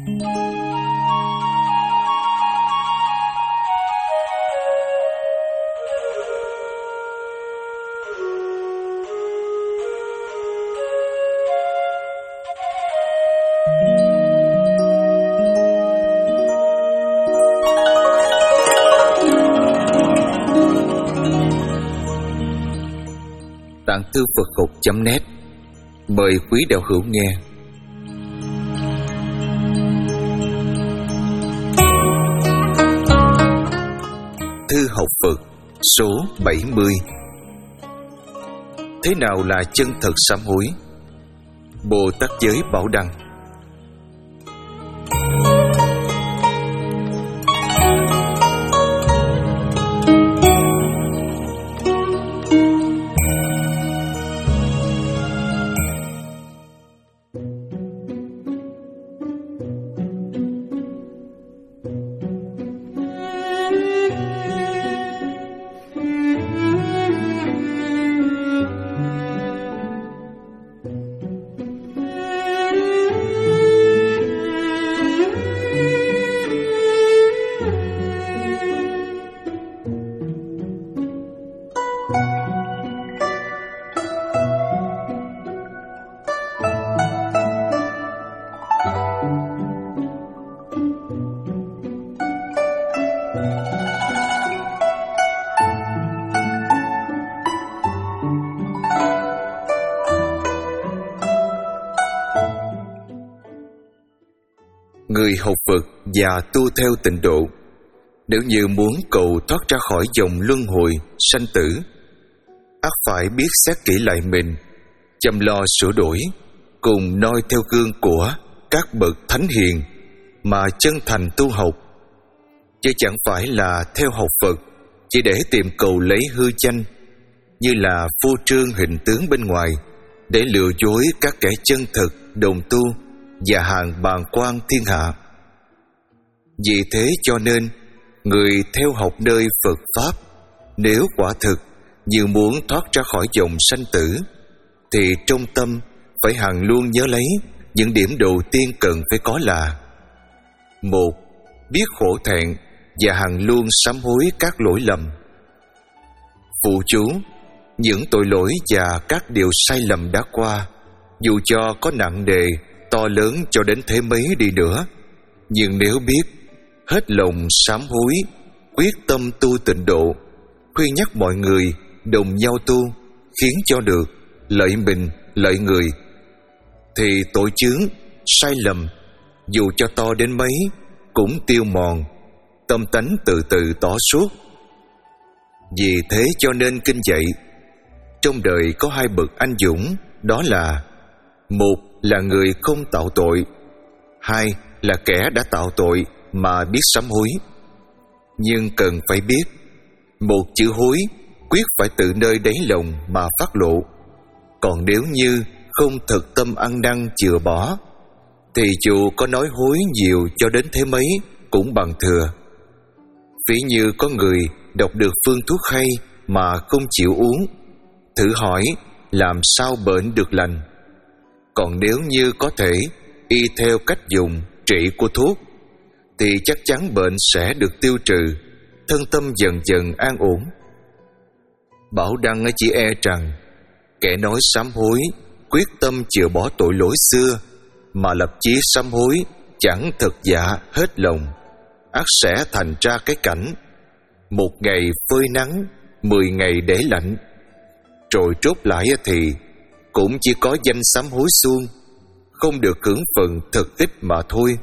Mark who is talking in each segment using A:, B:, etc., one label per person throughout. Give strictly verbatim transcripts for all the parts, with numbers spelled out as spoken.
A: Tạng Thư Phật Học chấm net mời quý đạo hữu nghe. Thư học Phật số bảy mươi. Thế nào là chân thật sám hối? Bồ Tát Giới Bảo Đăng. Người học Phật và tu theo tịnh độ, nếu như muốn cầu thoát ra khỏi dòng luân hồi sanh tử, ắt phải biết xét kỹ lại mình, chăm lo sửa đổi, cùng noi theo gương của các bậc thánh hiền mà chân thành tu học, chứ chẳng phải là theo học Phật chỉ để tìm cầu lấy hư danh, như là phô trương hình tướng bên ngoài để lừa dối các kẻ chân thực đồng tu và hàng bàng quan thiên hạ. Vì thế cho nên người theo học nơi Phật Pháp, nếu quả thực như muốn thoát ra khỏi dòng sanh tử, thì trong tâm phải hằng luôn nhớ lấy những điểm đầu tiên cần phải có là: một, biết khổ thẹn và hằng luôn sám hối các lỗi lầm. Phụ chú: những tội lỗi và các điều sai lầm đã qua, dù cho có nặng nề to lớn cho đến thế mấy đi nữa, nhưng nếu biết hết lòng sám hối, quyết tâm tu tịnh độ, khuyên nhắc mọi người đồng nhau tu, khiến cho được lợi mình lợi người, thì tội chướng sai lầm dù cho to đến mấy cũng tiêu mòn, tâm tánh từ từ tỏ suốt. Vì thế cho nên kinh dạy trong đời có hai bậc anh dũng, đó là: một là người không tạo tội, hai là kẻ đã tạo tội mà biết sám hối. Nhưng cần phải biết, một chữ hối quyết phải từ nơi đáy lòng mà phát lộ. Còn nếu như không thực tâm ăn năn chừa bỏ, thì dù có nói hối nhiều cho đến thế mấy cũng bằng thừa. Ví như có người đọc được phương thuốc hay mà không chịu uống, thử hỏi làm sao bệnh được lành. Còn nếu như có thể y theo cách dùng trị của thuốc, thì chắc chắn bệnh sẽ được tiêu trừ, thân tâm dần dần an ổn. Bảo Đăng chỉ e rằng kẻ nói sám hối, quyết tâm chừa bỏ tội lỗi xưa, mà lập chí sám hối chẳng thực dạ hết lòng, ắt sẽ thành ra cái cảnh một ngày phơi nắng, mười ngày để lạnh, rồi chốt lại thì cũng chỉ có danh sám hối suông, không được hưởng phần thực ích mà thôi.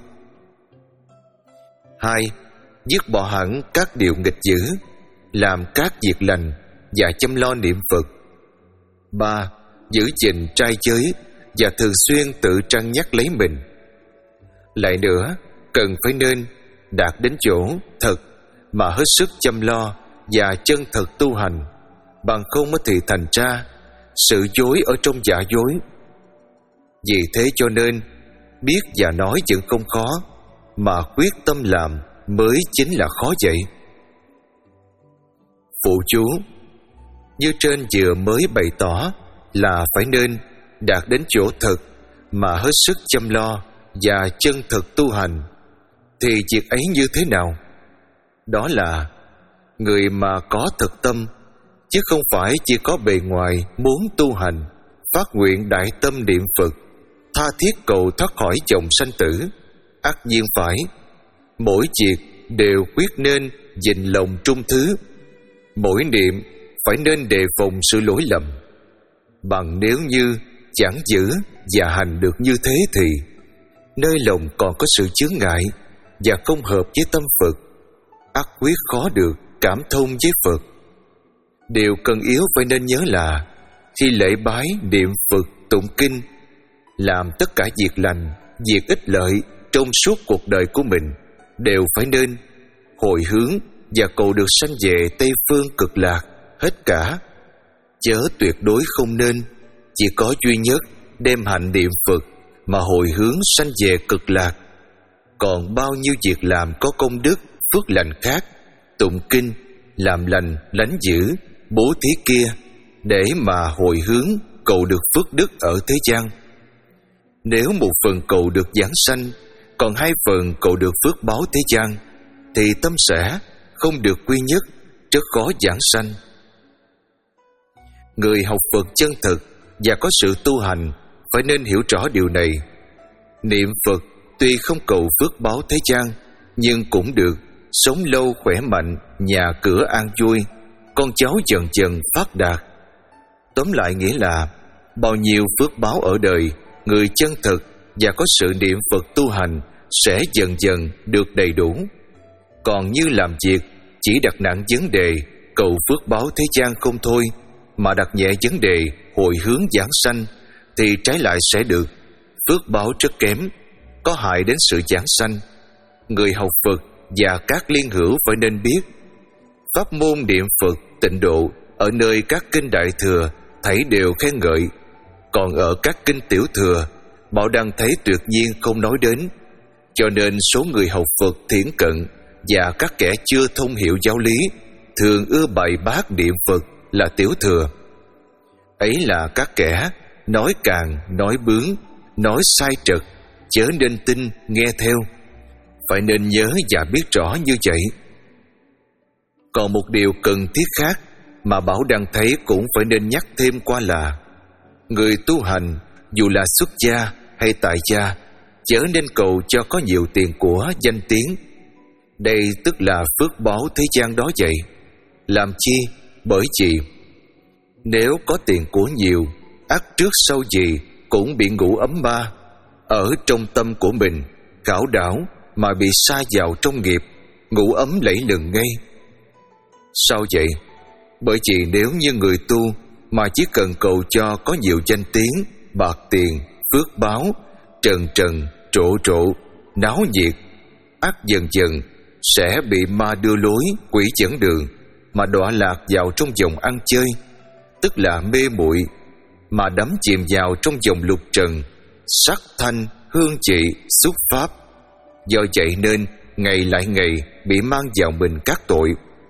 A: Hai, dứt bỏ hẳn các điều nghịch dữ, làm các việc lành và chăm lo niệm Phật. Ba, giữ gìn trai giới và thường xuyên tự trăn nhắc lấy mình. Lại nữa, cần phải nên đạt đến chỗ thật mà hết sức chăm lo và chân thật tu hành, bằng không thì thành ra sự dối ở trong giả dối. Vì thế cho nên biết và nói vẫn không khó, mà quyết tâm làm mới chính là khó vậy. Phụ chú: như trên vừa mới bày tỏ là phải nên đạt đến chỗ thật mà hết sức chăm lo và chân thực tu hành, thì việc ấy như thế nào? Đó là người mà có thực tâm, chứ không phải chỉ có bề ngoài muốn tu hành, phát nguyện đại tâm niệm Phật, tha thiết cầu thoát khỏi dòng sanh tử. Ắt nhiên phải mỗi việc đều quyết nên dình lòng trung thứ, mỗi niệm phải nên đề phòng sự lỗi lầm. Bằng nếu như chẳng giữ và hành được như thế thì nơi lòng còn có sự chướng ngại và không hợp với tâm Phật, ắt quyết khó được cảm thông với Phật. Điều cần yếu phải nên nhớ là khi lễ bái niệm Phật tụng kinh, làm tất cả việc lành, việc ích lợi trong suốt cuộc đời của mình đều phải nên hồi hướng và cầu được sanh về Tây Phương Cực Lạc hết cả, chớ tuyệt đối không nên chỉ có duy nhất đem hạnh niệm Phật mà hồi hướng sanh về Cực Lạc. Còn bao nhiêu việc làm có công đức phước lành khác, tụng kinh, làm lành, lánh dữ, bố thí kia, để mà hồi hướng cầu được phước đức ở thế gian. Nếu một phần cầu được giảng sanh, còn hai phần cầu được phước báo thế gian, thì tâm sẽ không được quy nhất, rất khó giảng sanh. Người học Phật chân thực và có sự tu hành phải nên hiểu rõ điều này. Niệm Phật tuy không cầu phước báo thế gian, nhưng cũng được sống lâu khỏe mạnh, nhà cửa an vui, con cháu dần dần phát đạt. Tóm lại nghĩa là bao nhiêu phước báo ở đời, người chân thực và có sự niệm Phật tu hành sẽ dần dần được đầy đủ. Còn như làm việc chỉ đặt nặng vấn đề cầu phước báo thế gian không thôi, mà đặt nhẹ vấn đề hồi hướng giảng sanh, thì trái lại sẽ được phước báo rất kém, có hại đến sự giảng sanh. Người học Phật và các liên hữu phải nên biết, pháp môn niệm Phật tịnh độ ở nơi các kinh Đại Thừa thảy đều khen ngợi, còn ở các kinh Tiểu Thừa Bảo Đăng thấy tuyệt nhiên không nói đến. Cho nên số người học Phật thiển cận và các kẻ chưa thông hiểu giáo lý thường ưa bày bác niệm Phật là Tiểu Thừa. Ấy là các kẻ nói càng, nói bướng, nói sai trật, chớ nên tin nghe theo. Phải nên nhớ và biết rõ như vậy. Còn một điều cần thiết khác mà Bảo Đăng thấy cũng phải nên nhắc thêm qua là người tu hành dù là xuất gia hay tại gia, chớ nên cầu cho có nhiều tiền của danh tiếng. Đây tức là phước báo thế gian đó vậy. Làm chi? Bởi vì nếu có tiền của nhiều, ắt trước sau gì cũng bị ngủ ấm ma, ở trong tâm của mình khảo đảo mà bị sa vào trong nghiệp, ngủ ấm lẫy lừng ngay. Sao vậy? Bởi vì nếu như người tu mà chỉ cần cầu cho có nhiều danh tiếng, bạc tiền, phước báo, trần trần, trộ trộ, náo nhiệt, ắt dần dần sẽ bị ma đưa lối, quỷ dẫn đường, mà đọa lạc vào trong vòng ăn chơi, tức là mê muội, mà đắm chìm vào trong vòng lục trần, sắc thanh, hương vị, xúc pháp. Do vậy nên ngày lại ngày bị mang vào mình các tội: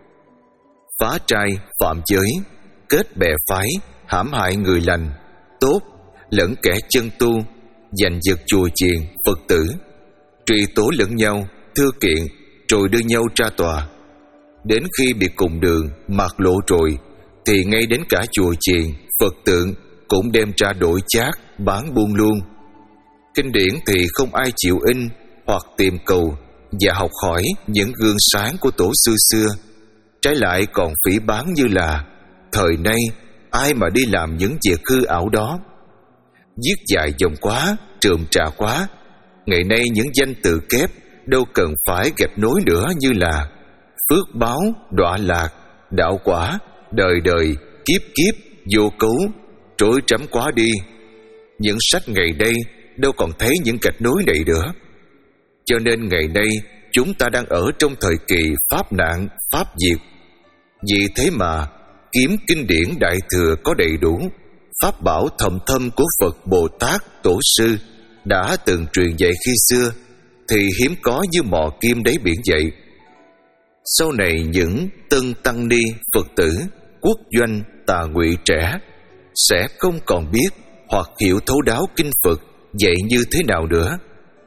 A: phá trai, phạm giới, kết bè phái, hãm hại người lành, tốt, lẫn kẻ chân tu, giành giật chùa chiền, Phật tử, truy tố lẫn nhau, thưa kiện, rồi đưa nhau ra tòa. Đến khi bị cùng đường, mạt lộ rồi, thì ngay đến cả chùa chiền, Phật tượng cũng đem ra đổi chác, bán buôn luôn. Kinh điển thì không ai chịu in hoặc tìm cầu và học hỏi những gương sáng của tổ sư xưa, trái lại còn phỉ báng như là thời nay ai mà đi làm những việc hư ảo đó. Viết dài dòng quá, trườm trà quá. Ngày nay những danh từ kép đâu cần phải gạch nối nữa, như là phước báo, đọa lạc, đạo quả, đời đời, kiếp kiếp, vô cấu, trối trắm quá đi. Những sách ngày đây đâu còn thấy những gạch nối này nữa. Cho nên ngày nay chúng ta đang ở trong thời kỳ pháp nạn, pháp diệt. Vì thế mà kiếm kinh điển Đại Thừa có đầy đủ, pháp bảo thầm thâm của Phật Bồ Tát Tổ sư đã từng truyền dạy khi xưa thì hiếm có như mò kim đáy biển vậy. Sau này những tân tăng ni, Phật tử, quốc doanh, tà ngụy trẻ sẽ không còn biết hoặc hiểu thấu đáo kinh Phật dạy như thế nào nữa.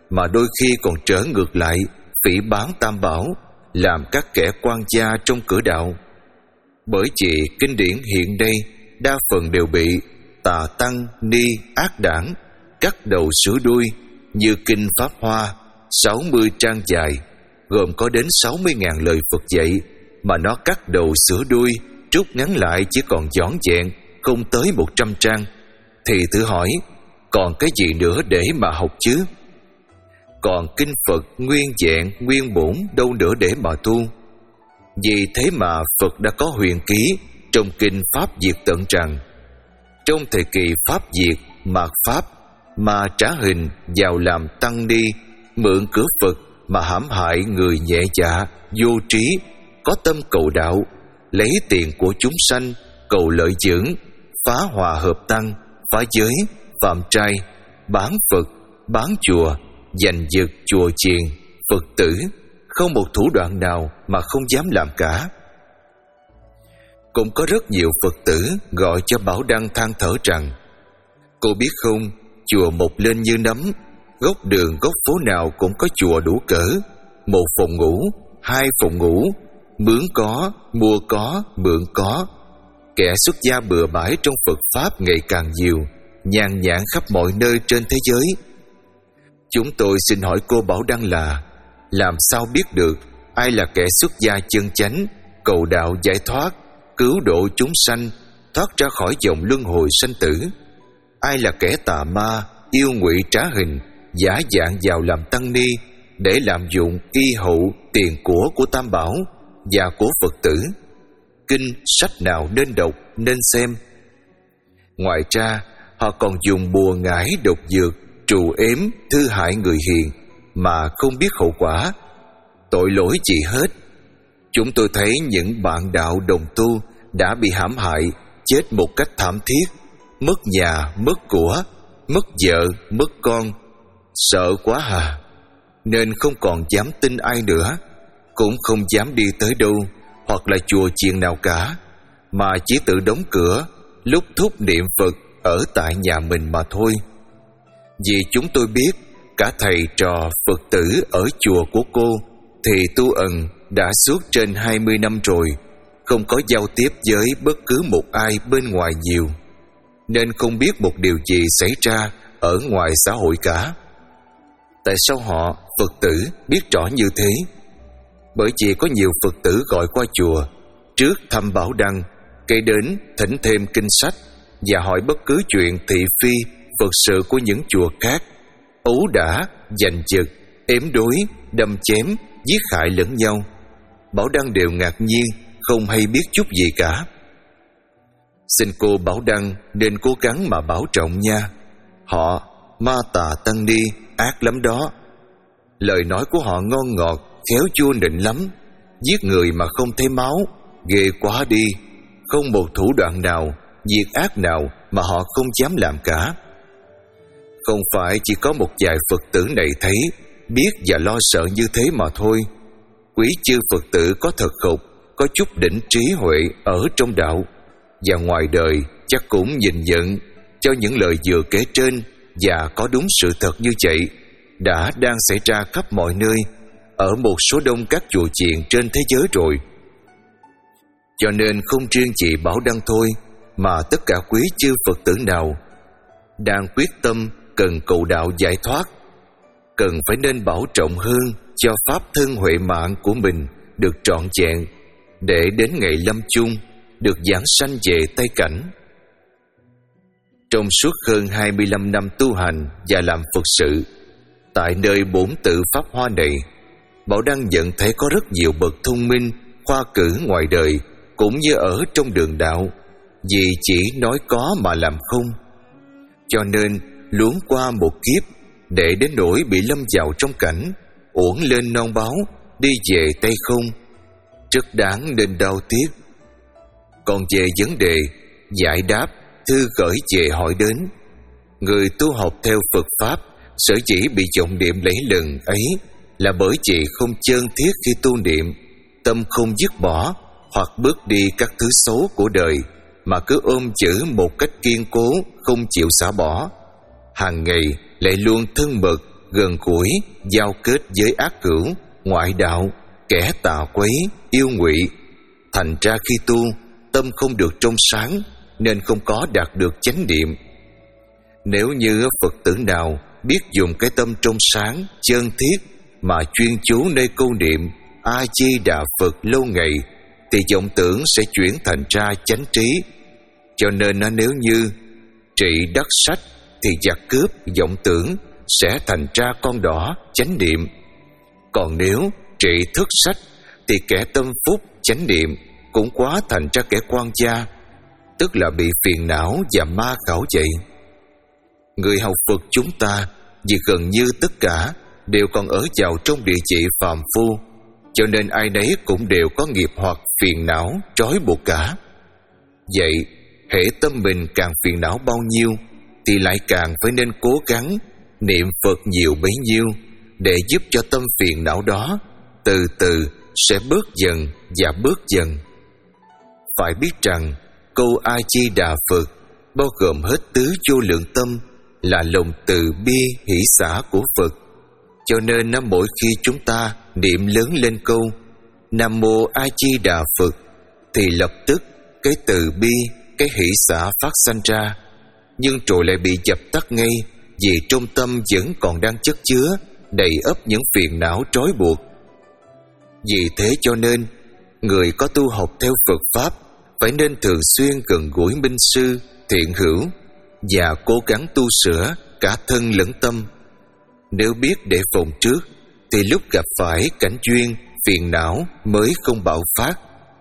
A: mà đôi khi còn trở ngược lại phỉ báng Tam Bảo, làm các kẻ quan gia trong cửa đạo. Bởi vì kinh điển hiện đây đa phần đều bị tà tăng ni ác đảng cắt đầu sửa đuôi, như kinh Pháp Hoa sáu mươi trang dài, gồm có đến sáu mươi ngàn lời Phật dạy, mà nó cắt đầu sửa đuôi, rút ngắn lại chỉ còn vỏn vẹn không tới một trăm trang, thì thử hỏi còn cái gì nữa để mà học chứ? Còn kinh Phật nguyên vẹn nguyên bổn đâu nữa để mà tu? Vì thế mà Phật đã có huyền ký trong kinh Pháp Diệt tận rằng trong thời kỳ Pháp Diệt, mạt Pháp mà trả hình vào làm tăng ni, mượn cửa Phật mà hãm hại người nhẹ dạ, vô trí, có tâm cầu đạo, lấy tiền của chúng sanh cầu lợi dưỡng, phá hòa hợp tăng, phá giới, phạm trai, bán Phật, bán chùa, giành giật chùa chiền, Phật tử, không một thủ đoạn nào mà không dám làm cả. Cũng có rất nhiều Phật tử gọi cho Bảo Đăng than thở rằng: cô biết không, chùa mọc lên như nấm, góc đường góc phố nào cũng có chùa đủ cỡ, một phòng ngủ, hai phòng ngủ, mướn có, mua có, mượn có. Kẻ xuất gia bừa bãi trong Phật Pháp ngày càng nhiều, nhàn nhản khắp mọi nơi trên thế giới. Chúng tôi xin hỏi cô Bảo Đăng là làm sao biết được ai là kẻ xuất gia chân chánh, cầu đạo giải thoát, cứu độ chúng sanh, thoát ra khỏi vòng luân hồi sanh tử? Ai là kẻ tà ma, yêu ngụy trá hình, giả dạng vào làm tăng ni để làm dụng y hậu tiền của của Tam Bảo và của Phật tử? Kinh sách nào nên đọc, nên xem? Ngoài ra, họ còn dùng bùa ngải độc dược, trù ếm, thư hại người hiền mà không biết hậu quả, tội lỗi gì hết. Chúng tôi thấy những bạn đạo đồng tu đã bị hãm hại, chết một cách thảm thiết, mất nhà, mất của, mất vợ, mất con. Sợ quá hà, nên không còn dám tin ai nữa, cũng không dám đi tới đâu hoặc là chùa chiền nào cả, mà chỉ tự đóng cửa, lúc thúc niệm Phật ở tại nhà mình mà thôi. Vì chúng tôi biết cả thầy trò Phật tử ở chùa của cô thì tu ẩn đã suốt trên hai mươi năm rồi, không có giao tiếp với bất cứ một ai bên ngoài nhiều, nên không biết một điều gì xảy ra ở ngoài xã hội cả. Tại sao họ, Phật tử, biết rõ như thế? Bởi vì có nhiều Phật tử gọi qua chùa trước thăm Bảo Đăng, kể đến thỉnh thêm kinh sách và hỏi bất cứ chuyện thị phi Phật sự của những chùa khác, ấu đả, giành giật, ếm đối, đâm chém, giết hại lẫn nhau. Bảo Đăng đều ngạc nhiên, không hay biết chút gì cả. Xin cô Bảo Đăng nên cố gắng mà bảo trọng nha. Họ ma tà tăng ni ác lắm đó. Lời nói của họ ngon ngọt, khéo chua nịnh lắm. Giết người mà không thấy máu, ghê quá đi. Không một thủ đoạn nào, việc ác nào mà họ không dám làm cả. Không phải chỉ có một vài Phật tử này thấy, biết và lo sợ như thế mà thôi. Quý chư Phật tử có thật khục, có chút đỉnh trí huệ ở trong đạo và ngoài đời chắc cũng nhìn nhận cho những lời vừa kể trên và có đúng sự thật như vậy đã đang xảy ra khắp mọi nơi ở một số đông các chùa chiền trên thế giới rồi. Cho nên không riêng chị Bảo Đăng thôi, mà tất cả quý chư Phật tử nào đang quyết tâm cần cầu đạo giải thoát, cần phải nên bảo trọng hơn cho pháp thân huệ mạng của mình được trọn vẹn, để đến ngày lâm chung được giảng sanh về Tây Cảnh. Trong suốt hơn hai mươi lăm năm tu hành và làm Phật sự tại nơi bổn tự Pháp Hoa này, Bảo Đăng nhận thấy có rất nhiều bậc thông minh, khoa cử ngoài đời cũng như ở trong đường đạo, vì chỉ nói có mà làm không. Cho nên luống qua một kiếp để đến nỗi bị lâm vào trong cảnh uổng lên non báo, đi về tay không, rất đáng nên đau tiếc. Còn về vấn đề giải đáp thư gửi về hỏi đến, người tu học theo Phật Pháp sở dĩ bị vọng niệm lẫy lừng ấy là bởi vì không chân thiết khi tu niệm, tâm không dứt bỏ hoặc bước đi các thứ xấu của đời, mà cứ ôm giữ một cách kiên cố, không chịu xả bỏ. Hàng ngày lại luôn thân mật gần gũi, giao kết với ác cửu, ngoại đạo, kẻ tà quấy, yêu ngụy. Thành ra khi tu, tâm không được trong sáng, nên không có đạt được chánh niệm. Nếu như Phật tử nào biết dùng cái tâm trong sáng, chân thiết mà chuyên chú nơi câu niệm A Di Đà Phật lâu ngày, thì vọng tưởng sẽ chuyển thành ra chánh trí. Cho nên nếu như trị đắc sách thì giặc cướp vọng tưởng sẽ thành ra con đỏ chánh niệm. Còn nếu trị thất sách thì kẻ tâm phúc chánh niệm cũng quá thành ra kẻ quan gia, tức là bị phiền não và ma khảo vậy. Người học Phật chúng ta vì gần như tất cả đều còn ở vào trong địa vị phàm phu, cho nên ai nấy cũng đều có nghiệp hoặc phiền não trói buộc cả. Vậy hễ tâm mình càng phiền não bao nhiêu thì lại càng phải nên cố gắng niệm Phật nhiều bấy nhiêu, để giúp cho tâm phiền não đó từ từ sẽ bớt dần và bớt dần. Phải biết rằng câu A Di Đà Phật bao gồm hết tứ vô lượng tâm, là lòng từ bi hỷ xả của Phật. Cho nên mỗi khi chúng ta niệm lớn lên câu Nam Mô A Di Đà Phật thì lập tức cái từ bi, cái hỷ xả phát sanh ra, nhưng rồi lại bị dập tắt ngay, vì trong tâm vẫn còn đang chất chứa đầy ắp những phiền não trói buộc. Vì thế cho nên người có tu học theo Phật Pháp phải nên thường xuyên gần gũi minh sư, thiện hữu và cố gắng tu sửa cả thân lẫn tâm. Nếu biết để phòng trước thì lúc gặp phải cảnh duyên, phiền não mới không bạo phát.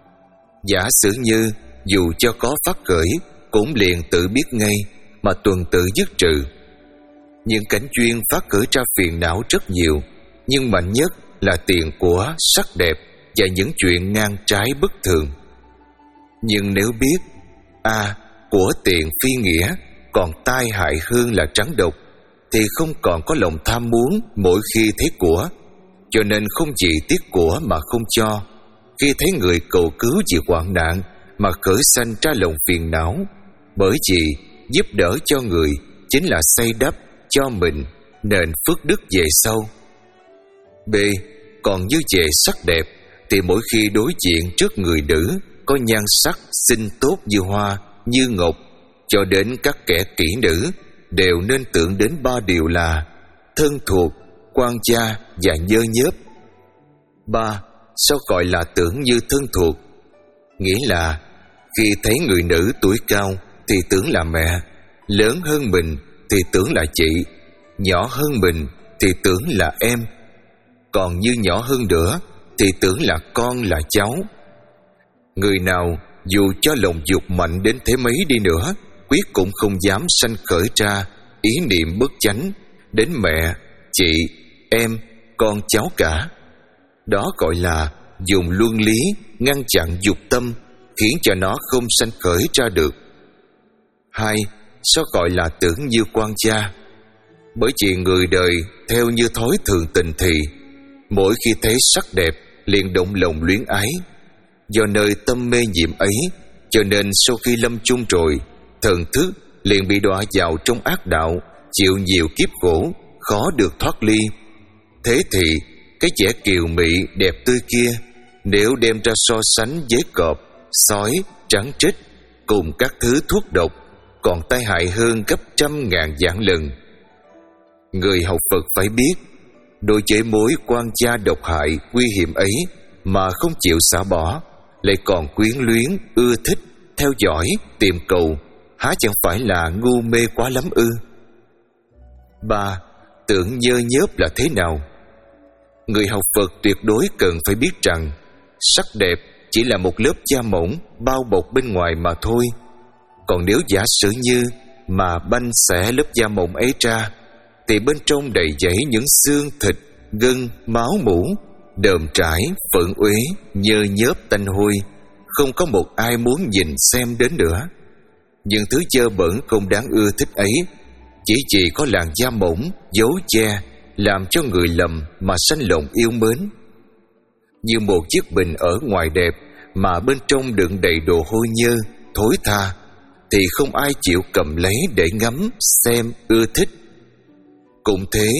A: Giả sử như dù cho có phát khởi cũng liền tự biết ngay mà tuần tự dứt trừ. Những cảnh duyên phát khởi ra phiền não rất nhiều, nhưng mạnh nhất là tiền của, sắc đẹp và những chuyện ngang trái bất thường. Nhưng nếu biết a à, của tiền phi nghĩa còn tai hại hơn là trắng độc, thì không còn có lòng tham muốn mỗi khi thấy của, cho nên không chỉ tiếc của mà không cho. Khi thấy người cầu cứu vì hoạn nạn mà khởi sanh ra lòng phiền não, bởi vì giúp đỡ cho người chính là xây đắp cho mình nền phước đức về sau. B. Còn như về sắc đẹp thì mỗi khi đối diện trước người nữ có nhan sắc xinh tốt như hoa, như ngọc, cho đến các kẻ kỹ nữ, đều nên tưởng đến ba điều là thân thuộc, quan gia và nhơ nhớp. Ba. Sao gọi là tưởng như thân thuộc? Nghĩa là khi thấy người nữ tuổi cao thì tưởng là mẹ, lớn hơn mình thì tưởng là chị, nhỏ hơn mình thì tưởng là em, còn như nhỏ hơn nữa thì tưởng là con, là cháu. Người nào dù cho lòng dục mạnh đến thế mấy đi nữa, quyết cũng không dám sanh khởi ra ý niệm bất chánh đến mẹ, chị, em, con cháu cả. Đó gọi là dùng luân lý ngăn chặn dục tâm, khiến cho nó không sanh khởi ra được. Hai. Sao gọi là tưởng như quan gia? Bởi vì người đời theo như thói thường tình thì mỗi khi thấy sắc đẹp liền động lòng luyến ái. Do nơi tâm mê nhiễm ấy, cho nên sau khi lâm chung rồi, thần thức liền bị đọa vào trong ác đạo, chịu nhiều kiếp khổ, khó được thoát ly. Thế thì cái vẻ kiều mị đẹp tươi kia, nếu đem ra so sánh với cọp, sói, trắng trích cùng các thứ thuốc độc, còn tai hại hơn gấp trăm ngàn vạn lần. Người học Phật phải biết, đối với mối quan gia độc hại nguy hiểm ấy mà không chịu xả bỏ, lại còn quyến luyến, ưa thích, theo dõi, tìm cầu, há chẳng phải là ngu mê quá lắm ư? Ba. Tưởng nhơ nhớp là thế nào? Người học Phật tuyệt đối cần phải biết rằng sắc đẹp chỉ là một lớp da mỏng bao bọc bên ngoài mà thôi. Còn nếu giả sử như mà banh xẻ lớp da mỏng ấy ra, thì bên trong đầy dẫy những xương thịt, gân, máu mủ, đờm trải, phận uế, nhơ nhớp tanh hôi, không có một ai muốn nhìn xem đến nữa. Những thứ dơ bẩn không đáng ưa thích ấy chỉ chỉ có làn da mỏng, giấu che, làm cho người lầm mà sanh lòng yêu mến. Như một chiếc bình ở ngoài đẹp mà bên trong đựng đầy đồ hôi nhơ, thối tha, thì không ai chịu cầm lấy để ngắm, xem, ưa thích. Cũng thế,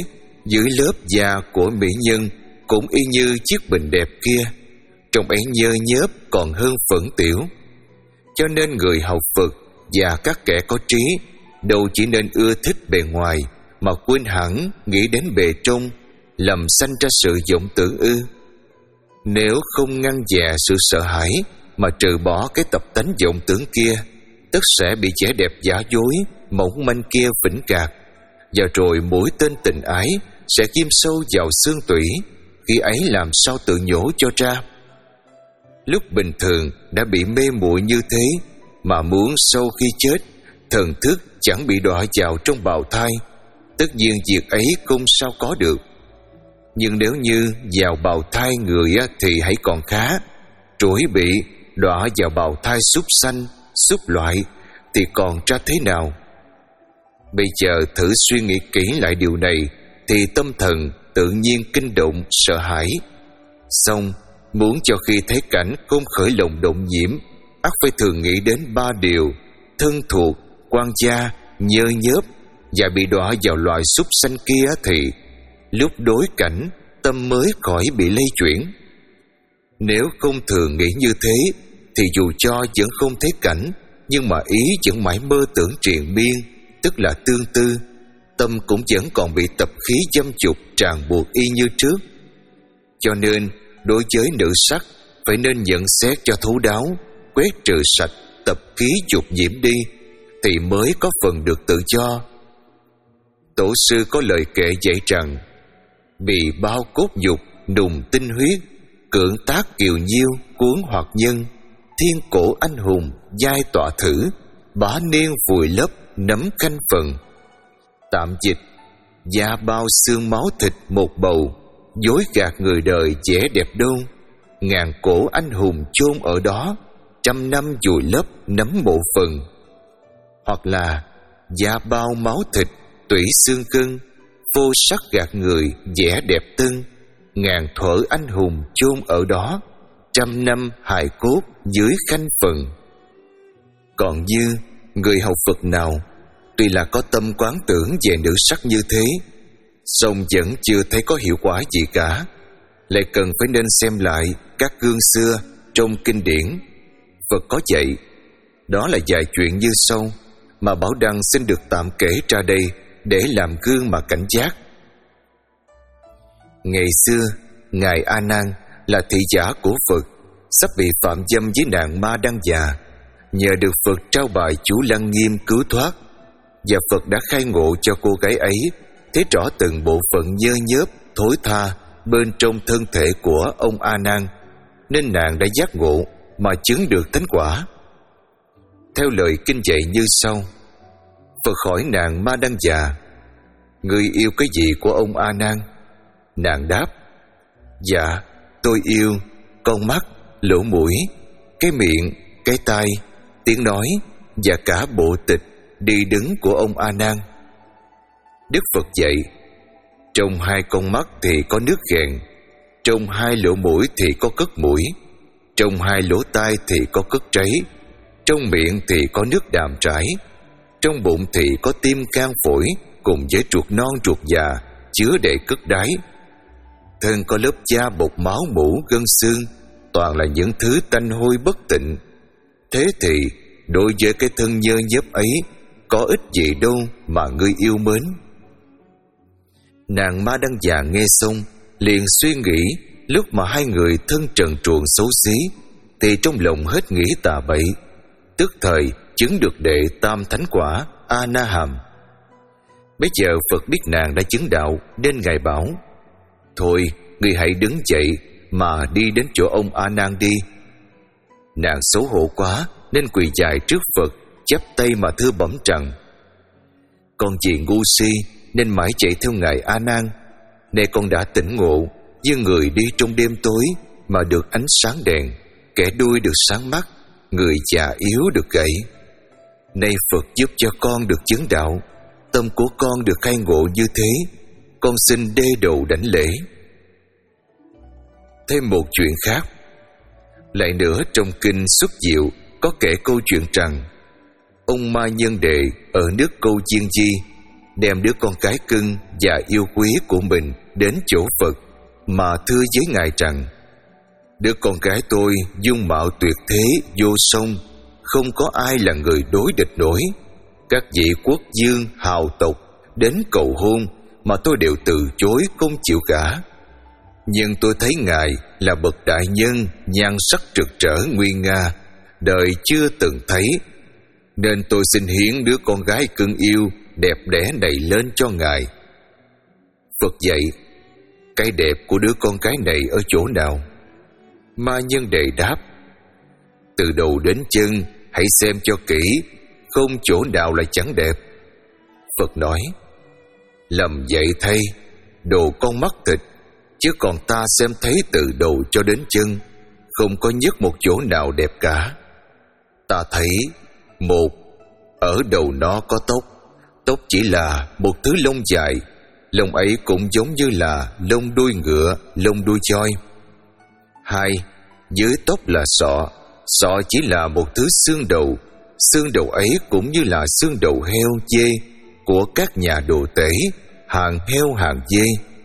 A: dưới lớp da của mỹ nhân cũng y như chiếc bình đẹp kia, trông ấy nhơ nhớp còn hơn phẫn tiểu. Cho nên người học Phật và các kẻ có trí đâu chỉ nên ưa thích bề ngoài mà quên hẳn nghĩ đến bề trong, làm sanh ra sự vọng tưởng ư. Nếu không ngăn dè sự sợ hãi mà trừ bỏ cái tập tánh vọng tưởng kia, tất sẽ bị vẻ đẹp giả dối mỏng manh kia vĩnh gạt, và rồi mũi tên tình ái sẽ ghim sâu vào xương tủy, khi ấy làm sao tự nhổ cho ra. Lúc bình thường đã bị mê muội như thế, mà muốn sau khi chết thần thức chẳng bị đọa vào trong bào thai, tất nhiên việc ấy không sao có được. Nhưng nếu như vào bào thai người thì hãy còn khá, trỗi bị đọa vào bào thai súc sanh, súc loại thì còn ra thế nào? Bây giờ thử suy nghĩ kỹ lại điều này thì tâm thần tự nhiên kinh động sợ hãi. Xong muốn cho khi thấy cảnh không khởi lòng động nhiễm, ắt phải thường nghĩ đến ba điều: thân thuộc, quan gia, nhơ nhớp, và bị đọa vào loài súc sanh kia thì lúc đối cảnh tâm mới khỏi bị lây chuyển. Nếu không thường nghĩ như thế thì dù cho vẫn không thấy cảnh, nhưng mà ý vẫn mãi mơ tưởng triền miên, tức là tương tư, tâm cũng vẫn còn bị tập khí dâm dục ràng buộc y như trước. Cho nên đối với nữ sắc phải nên nhận xét cho thấu đáo, quét trừ sạch tập khí dục nhiễm đi, thì mới có phần được tự do. Tổ sư có lời kệ dạy rằng: bị bao cốt dục nùng tinh huyết, cưỡng tác kiều nhiêu cuốn hoặc nhân, thiên cổ anh hùng giai tọa thử, bá niên vùi lấp nắm khanh phần. Tạm dịch: da bao xương máu thịt một bầu, dối gạt người đời vẻ đẹp đâu, ngàn cổ anh hùng chôn ở đó, trăm năm vùi lấp nắm bộ phần. Hoặc là: da bao máu thịt tủy xương cân, vô sắc gạt người vẻ đẹp tân, ngàn thuở anh hùng chôn ở đó, trăm năm hài cốt dưới khanh phần. Còn như người học Phật nào tuy là có tâm quán tưởng về nữ sắc như thế, song vẫn chưa thấy có hiệu quả gì cả, lại cần phải nên xem lại các gương xưa trong kinh điển. Phật có dạy. Đó là vài chuyện như sau mà Bảo Đăng xin được tạm kể ra đây để làm gương mà cảnh giác. Ngày xưa, Ngài A Nan là thị giả của Phật, sắp bị phạm dâm với nàng ma Đăng già, nhờ được Phật trao bài chú Lăng Nghiêm cứu thoát, và Phật đã khai ngộ cho cô gái ấy thấy rõ từng bộ phận nhơ nhớp thối tha bên trong thân thể của ông A Nan, nên nàng đã giác ngộ mà chứng được thánh quả. Theo lời kinh dạy như sau: Phật hỏi nàng ma Đăng già: ngươi yêu cái gì của ông A Nan? Nàng đáp: dạ, tôi yêu con mắt, lỗ mũi, cái miệng, cái tai, tiếng nói và cả bộ tịch đi đứng của ông A Nan. Đức Phật dạy: trong hai con mắt thì có nước ghèn, trong hai lỗ mũi thì có cất mũi, trong hai lỗ tai thì có cất tráy, trong miệng thì có nước đàm trải, trong bụng thì có tim can phổi cùng với ruột non ruột già chứa đầy cất đáy. Thân có lớp da bột máu mủ gân xương, toàn là những thứ tanh hôi bất tịnh. Thế thì đối với cái thân nhơ nhớp ấy có ích gì đâu mà ngươi yêu mến. Nàng ma Đăng già nghe xong liền suy nghĩ, lúc mà hai người thân trần truồng xấu xí thì trong lòng hết nghĩ tà bậy, tức thời chứng được đệ tam thánh quả A Na Hàm. Bây giờ Phật biết nàng đã chứng đạo, nên Ngài bảo: thôi, ngươi hãy đứng dậy mà đi đến chỗ ông A Nan đi. Nàng xấu hổ quá nên quỳ dài trước Phật, chắp tay mà thưa bẩm rằng: con vì ngu si nên mãi chạy theo Ngài A Nan, nay con đã tỉnh ngộ, như người đi trong đêm tối mà được ánh sáng đèn, kẻ đuôi được sáng mắt, người già yếu được gậy. Nay Phật giúp cho con được chứng đạo, tâm của con được khai ngộ như thế, con xin đê đầu đảnh lễ. Thêm một chuyện khác. Lại nữa, trong kinh Xuất Diệu có kể câu chuyện rằng ông Ma Nhân Đệ ở nước Câu Chiên Di đem đứa con cái cưng và yêu quý của mình đến chỗ Phật mà thưa với Ngài rằng: đứa con gái tôi dung mạo tuyệt thế vô song, không có ai là người đối địch nổi. Các vị quốc vương hào tộc đến cầu hôn mà tôi đều từ chối không chịu gả. Nhưng tôi thấy Ngài là bậc đại nhân, nhan sắc rực rỡ nguy nga, đời chưa từng thấy, nên tôi xin hiến đứa con gái cưng yêu đẹp đẽ này lên cho Ngài. Phật dạy: cái đẹp của đứa con gái này ở chỗ nào? Ma Nhân Đề đáp: từ đầu đến chân hãy xem cho kỹ, không chỗ nào là chẳng đẹp. Phật nói: lầm vậy thay, đồ con mắt thịt, chứ còn ta xem thấy từ đầu cho đến chân, không có nhất một chỗ nào đẹp cả. Ta thấy, một, ở đầu nó có tóc, tóc chỉ là một thứ lông dài, lông ấy cũng giống như là lông đuôi ngựa, lông đuôi voi. Hai, dưới tóc là sọ, sọ chỉ là một thứ xương đầu, xương đầu ấy cũng như là xương đầu heo dê của các nhà đồ tể, hàng heo hàng dê.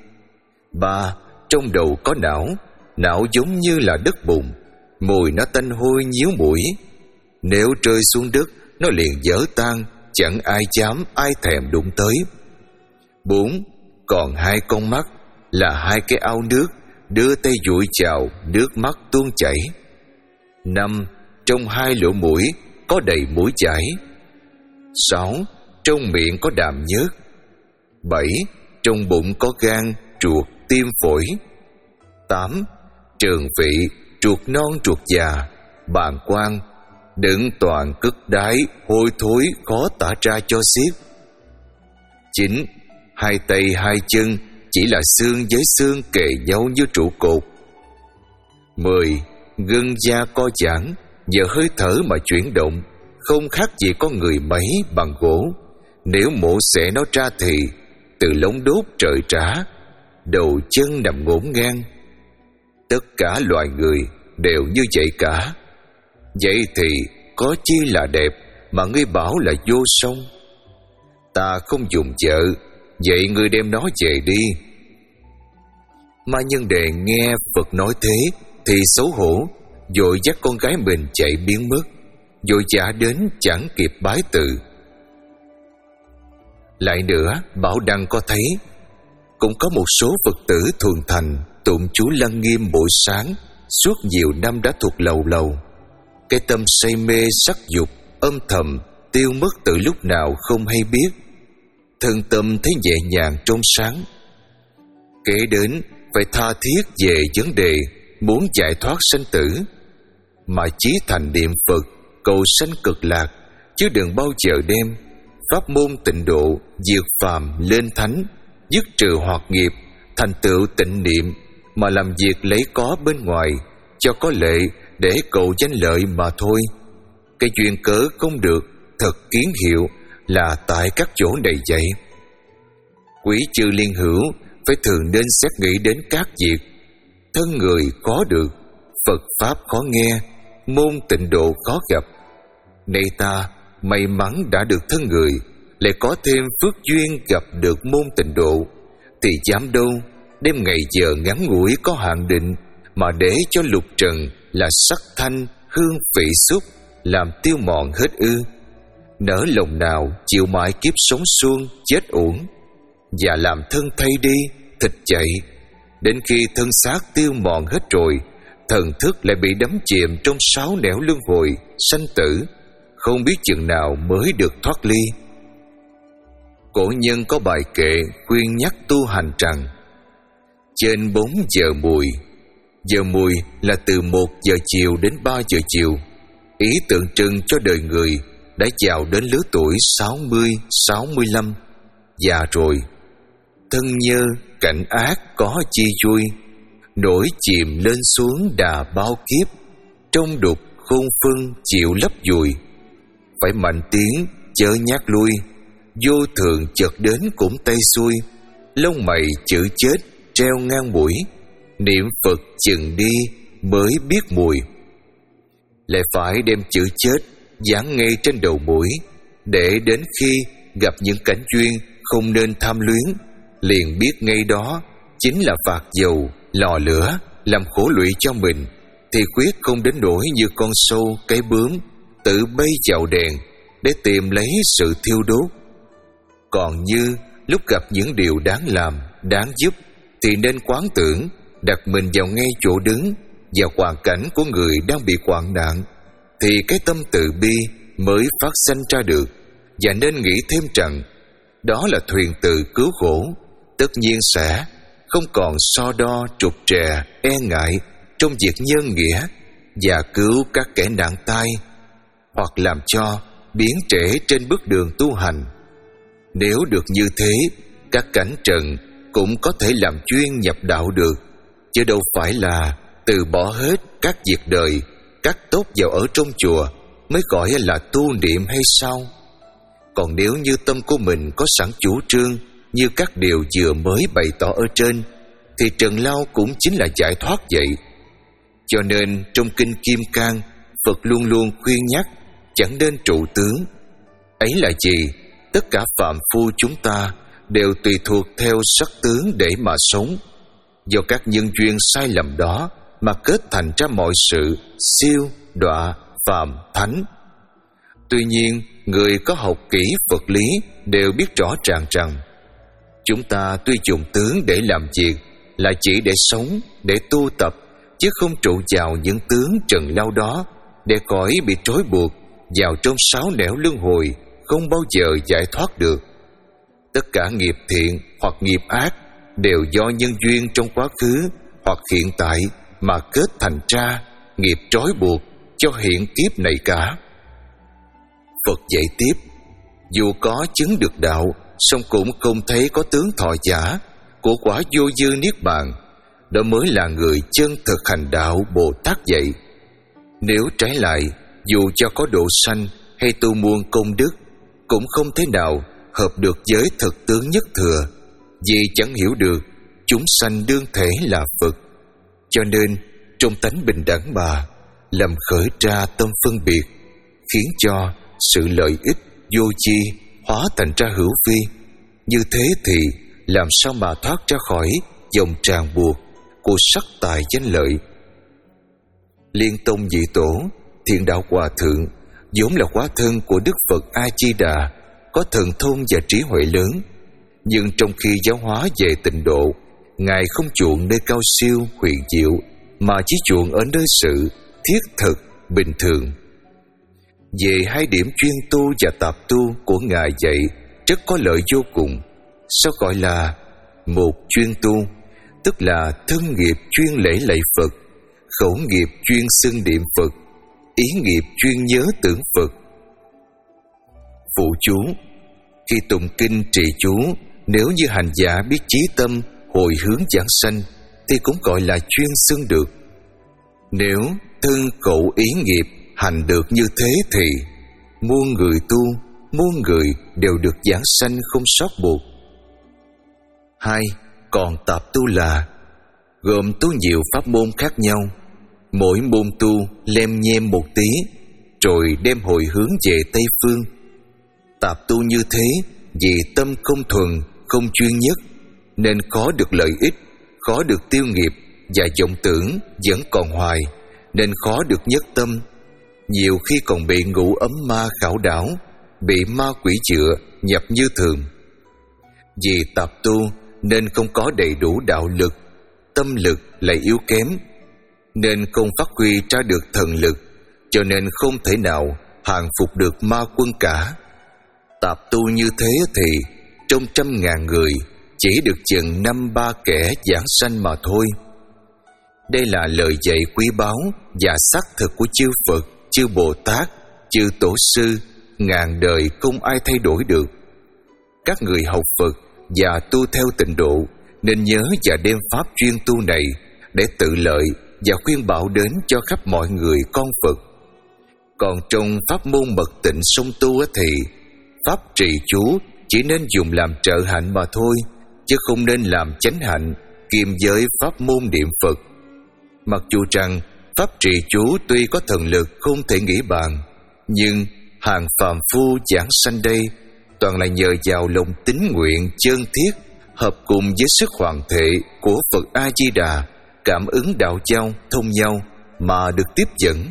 A: Ba, trong đầu có não, não giống như là đất bùn, mùi nó tanh hôi nhíu mũi. Nếu rơi xuống đất, nó liền vỡ tan, chẳng ai dám ai thèm đụng tới. Bốn, còn hai con mắt là hai cái ao nước, đưa tay dụi chào, nước mắt tuôn chảy. Năm, trong hai lỗ mũi có đầy mũi chảy. Sáu, trong miệng có đàm nhớt. Bảy, trong bụng có gan, ruột, tim, phổi. Tám, trường vị, ruột non ruột già, bàng quang, đựng toàn cất đái, hôi thối khó tả ra cho xiết. Chín, hai tay hai chân chỉ là xương với xương kề nhau như trụ cột. Mười, gân da co giãn, nhờ hơi thở mà chuyển động, không khác gì con người mấy bằng gỗ. Nếu mổ xẻ nó ra thì từ lông đốt trời trả, đầu chân nằm ngổn ngang. Tất cả loài người đều như vậy cả. Vậy thì có chi là đẹp mà ngươi bảo là vô song? Ta không dùng vợ, vậy ngươi đem nó về đi. Ma Nhân Đề nghe Phật nói thế thì xấu hổ, vội dắt con gái mình chạy biến mất, vội vã đến chẳng kịp bái từ. Lại nữa, Bảo Đăng có thấy cũng có một số Phật tử thuần thành tụng chú Lăng Nghiêm buổi sáng, suốt nhiều năm đã thuộc lầu lầu. Cái tâm say mê sắc dục âm thầm tiêu mất từ lúc nào không hay biết, thân tâm thấy nhẹ nhàng trong sáng. Kế đến phải tha thiết về vấn đề muốn giải thoát sanh tử, mà chí thành niệm Phật cầu sanh cực lạc, chứ đừng bao giờ đem pháp môn tịnh độ diệt phàm lên thánh, dứt trừ hoạt nghiệp, thành tựu tịnh niệm mà làm việc lấy có bên ngoài cho có lệ để cầu danh lợi mà thôi. Cái duyên cớ không được thật kiến hiệu là tại các chỗ này vậy. Quý chư liên hữu phải thường nên xét nghĩ đến các việc. Thân người khó được, Phật pháp khó nghe, môn tịnh độ khó gặp. Nay ta may mắn đã được thân người, lại có thêm phước duyên gặp được môn tịnh độ, thì dám đâu đêm ngày giờ ngắn ngủi có hạn định mà để cho lục trần là sắc thanh hương vị xúc làm tiêu mòn hết ư? Nỡ lòng nào chịu mãi kiếp sống suông chết uổng, và làm thân thay đi thịt chạy, đến khi thân xác tiêu mòn hết rồi, thần thức lại bị đắm chìm trong sáu nẻo luân hồi sanh tử, không biết chừng nào mới được thoát ly. Cổ nhân có bài kệ khuyên nhắc tu hành rằng: trên bốn giờ mùi. Giờ mùi là từ một giờ chiều đến ba giờ chiều, ý tượng trưng cho đời người đã chào đến lứa tuổi sáu mươi, sáu mươi lăm, già rồi. Thân nhơ cảnh ác có chi vui, nổi chìm lên xuống đà bao kiếp, trong đục khôn phân chịu lấp vùi. Phải mạnh tiếng chớ nhát lui, vô thường chợt đến cũng tay xuôi, lông mày chữ chết treo ngang mũi, niệm Phật chừng đi mới biết mùi. Lại phải đem chữ chết dán ngay trên đầu mũi, để đến khi gặp những cảnh duyên không nên tham luyến, liền biết ngay đó chính là vạc dầu, lò lửa, làm khổ lụy cho mình, thì quyết không đến nỗi như con sâu, cái bướm tự bay vào đèn để tìm lấy sự thiêu đốt. Còn như lúc gặp những điều đáng làm, đáng giúp, thì nên quán tưởng, đặt mình vào ngay chỗ đứng và hoàn cảnh của người đang bị hoạn nạn, thì cái tâm từ bi mới phát sanh ra được. Và nên nghĩ thêm rằng đó là thuyền từ cứu khổ, tất nhiên sẽ không còn so đo trục trè, e ngại trong việc nhân nghĩa và cứu các kẻ nạn tai, hoặc làm cho biến trễ trên bước đường tu hành. Nếu được như thế, các cảnh trần cũng có thể làm chuyên nhập đạo được, chứ đâu phải là từ bỏ hết các việc đời, cắt tốt vào ở trong chùa mới gọi là tu niệm hay sao? Còn nếu như tâm của mình có sẵn chủ trương như các điều vừa mới bày tỏ ở trên, thì trần lao cũng chính là giải thoát vậy. Cho nên trong Kinh Kim Cang, Phật luôn luôn khuyên nhắc chẳng nên trụ tướng. Ấy là gì? Tất cả phàm phu chúng ta đều tùy thuộc theo sắc tướng để mà sống. Do các nhân duyên sai lầm đó mà kết thành ra mọi sự siêu, đọa, phàm, thánh. Tuy nhiên, người có học kỹ Phật lý đều biết rõ ràng rằng chúng ta tuy dùng tướng để làm việc là chỉ để sống, để tu tập, chứ không trụ vào những tướng trần lao đó để khỏi bị trói buộc vào trong sáu nẻo luân hồi, không bao giờ giải thoát được. Tất cả nghiệp thiện hoặc nghiệp ác đều do nhân duyên trong quá khứ hoặc hiện tại mà kết thành ra nghiệp trói buộc cho hiện kiếp này cả. Phật dạy tiếp, dù có chứng được đạo, song cũng không thấy có tướng thọ giả của quả vô dư niết bàn. Đó mới là người chân thực hành đạo Bồ Tát dạy. Nếu trái lại, dù cho có độ sanh hay tu muôn công đức, cũng không thể nào hợp được với thực tướng nhất thừa, vì chẳng hiểu được chúng sanh đương thể là Phật. Cho nên trong tánh bình đẳng mà làm khởi ra tâm phân biệt, khiến cho sự lợi ích vô chi hóa thành ra hữu vi. Như thế thì làm sao mà thoát ra khỏi dòng ràng buộc của sắc tài danh lợi. Liên Tông Dị Tổ Thiện Đạo Hòa Thượng vốn là hóa thân của Đức Phật A Di Đà, có thần thông và trí huệ lớn, nhưng trong khi giáo hóa về tịnh độ, Ngài không chuộng nơi cao siêu huyền diệu, mà chỉ chuộng ở nơi sự thiết thực bình thường. Về hai điểm chuyên tu và tạp tu của Ngài dạy rất có lợi vô cùng. Sao gọi là một chuyên tu? Tức là thân nghiệp chuyên lễ lạy Phật, khẩu nghiệp chuyên xưng niệm Phật, ý nghiệp chuyên nhớ tưởng Phật. Phụ chú: khi tụng kinh trì chú, nếu như hành giả biết chí tâm hồi hướng giảng sanh thì cũng gọi là chuyên xưng được. Nếu thân khẩu ý nghiệp hành được như thế thì muôn người tu, muôn người đều được giảng sanh không sót buộc. Hai, còn tạp tu là gồm tu nhiều pháp môn khác nhau, mỗi môn tu lem nhem một tí, rồi đem hồi hướng về Tây Phương. Tạp tu như thế vì tâm không thuần, không chuyên nhất, nên khó được lợi ích, khó được tiêu nghiệp, và vọng tưởng vẫn còn hoài, nên khó được nhất tâm. Nhiều khi còn bị ngũ ấm ma khảo đảo, bị ma quỷ chữa nhập như thường. Vì tạp tu nên không có đầy đủ đạo lực, tâm lực lại yếu kém, nên không phát huy ra được thần lực, cho nên không thể nào hàng phục được ma quân cả. Tạp tu như thế thì trong trăm ngàn người chỉ được chừng năm ba kẻ giảng sanh mà thôi. Đây là lời dạy quý báu và xác thực của chư Phật, chư Bồ Tát, chư Tổ sư, ngàn đời không ai thay đổi được. Các người học Phật và tu theo tịnh độ nên nhớ và đem pháp chuyên tu này để tự lợi và khuyên bảo đến cho khắp mọi người con Phật. Còn trong pháp môn mật tịnh song tu thì pháp trì chú chỉ nên dùng làm trợ hạnh mà thôi, chứ không nên làm chánh hạnh kiêm với pháp môn niệm Phật. Mặc dù rằng pháp trì chú tuy có thần lực không thể nghĩ bàn, nhưng hàng phàm phu giảng sanh đây toàn là nhờ vào lòng tín nguyện chân thiết hợp cùng với sức hoàn thể của Phật A-di-đà, cảm ứng đạo giao thông nhau mà được tiếp dẫn.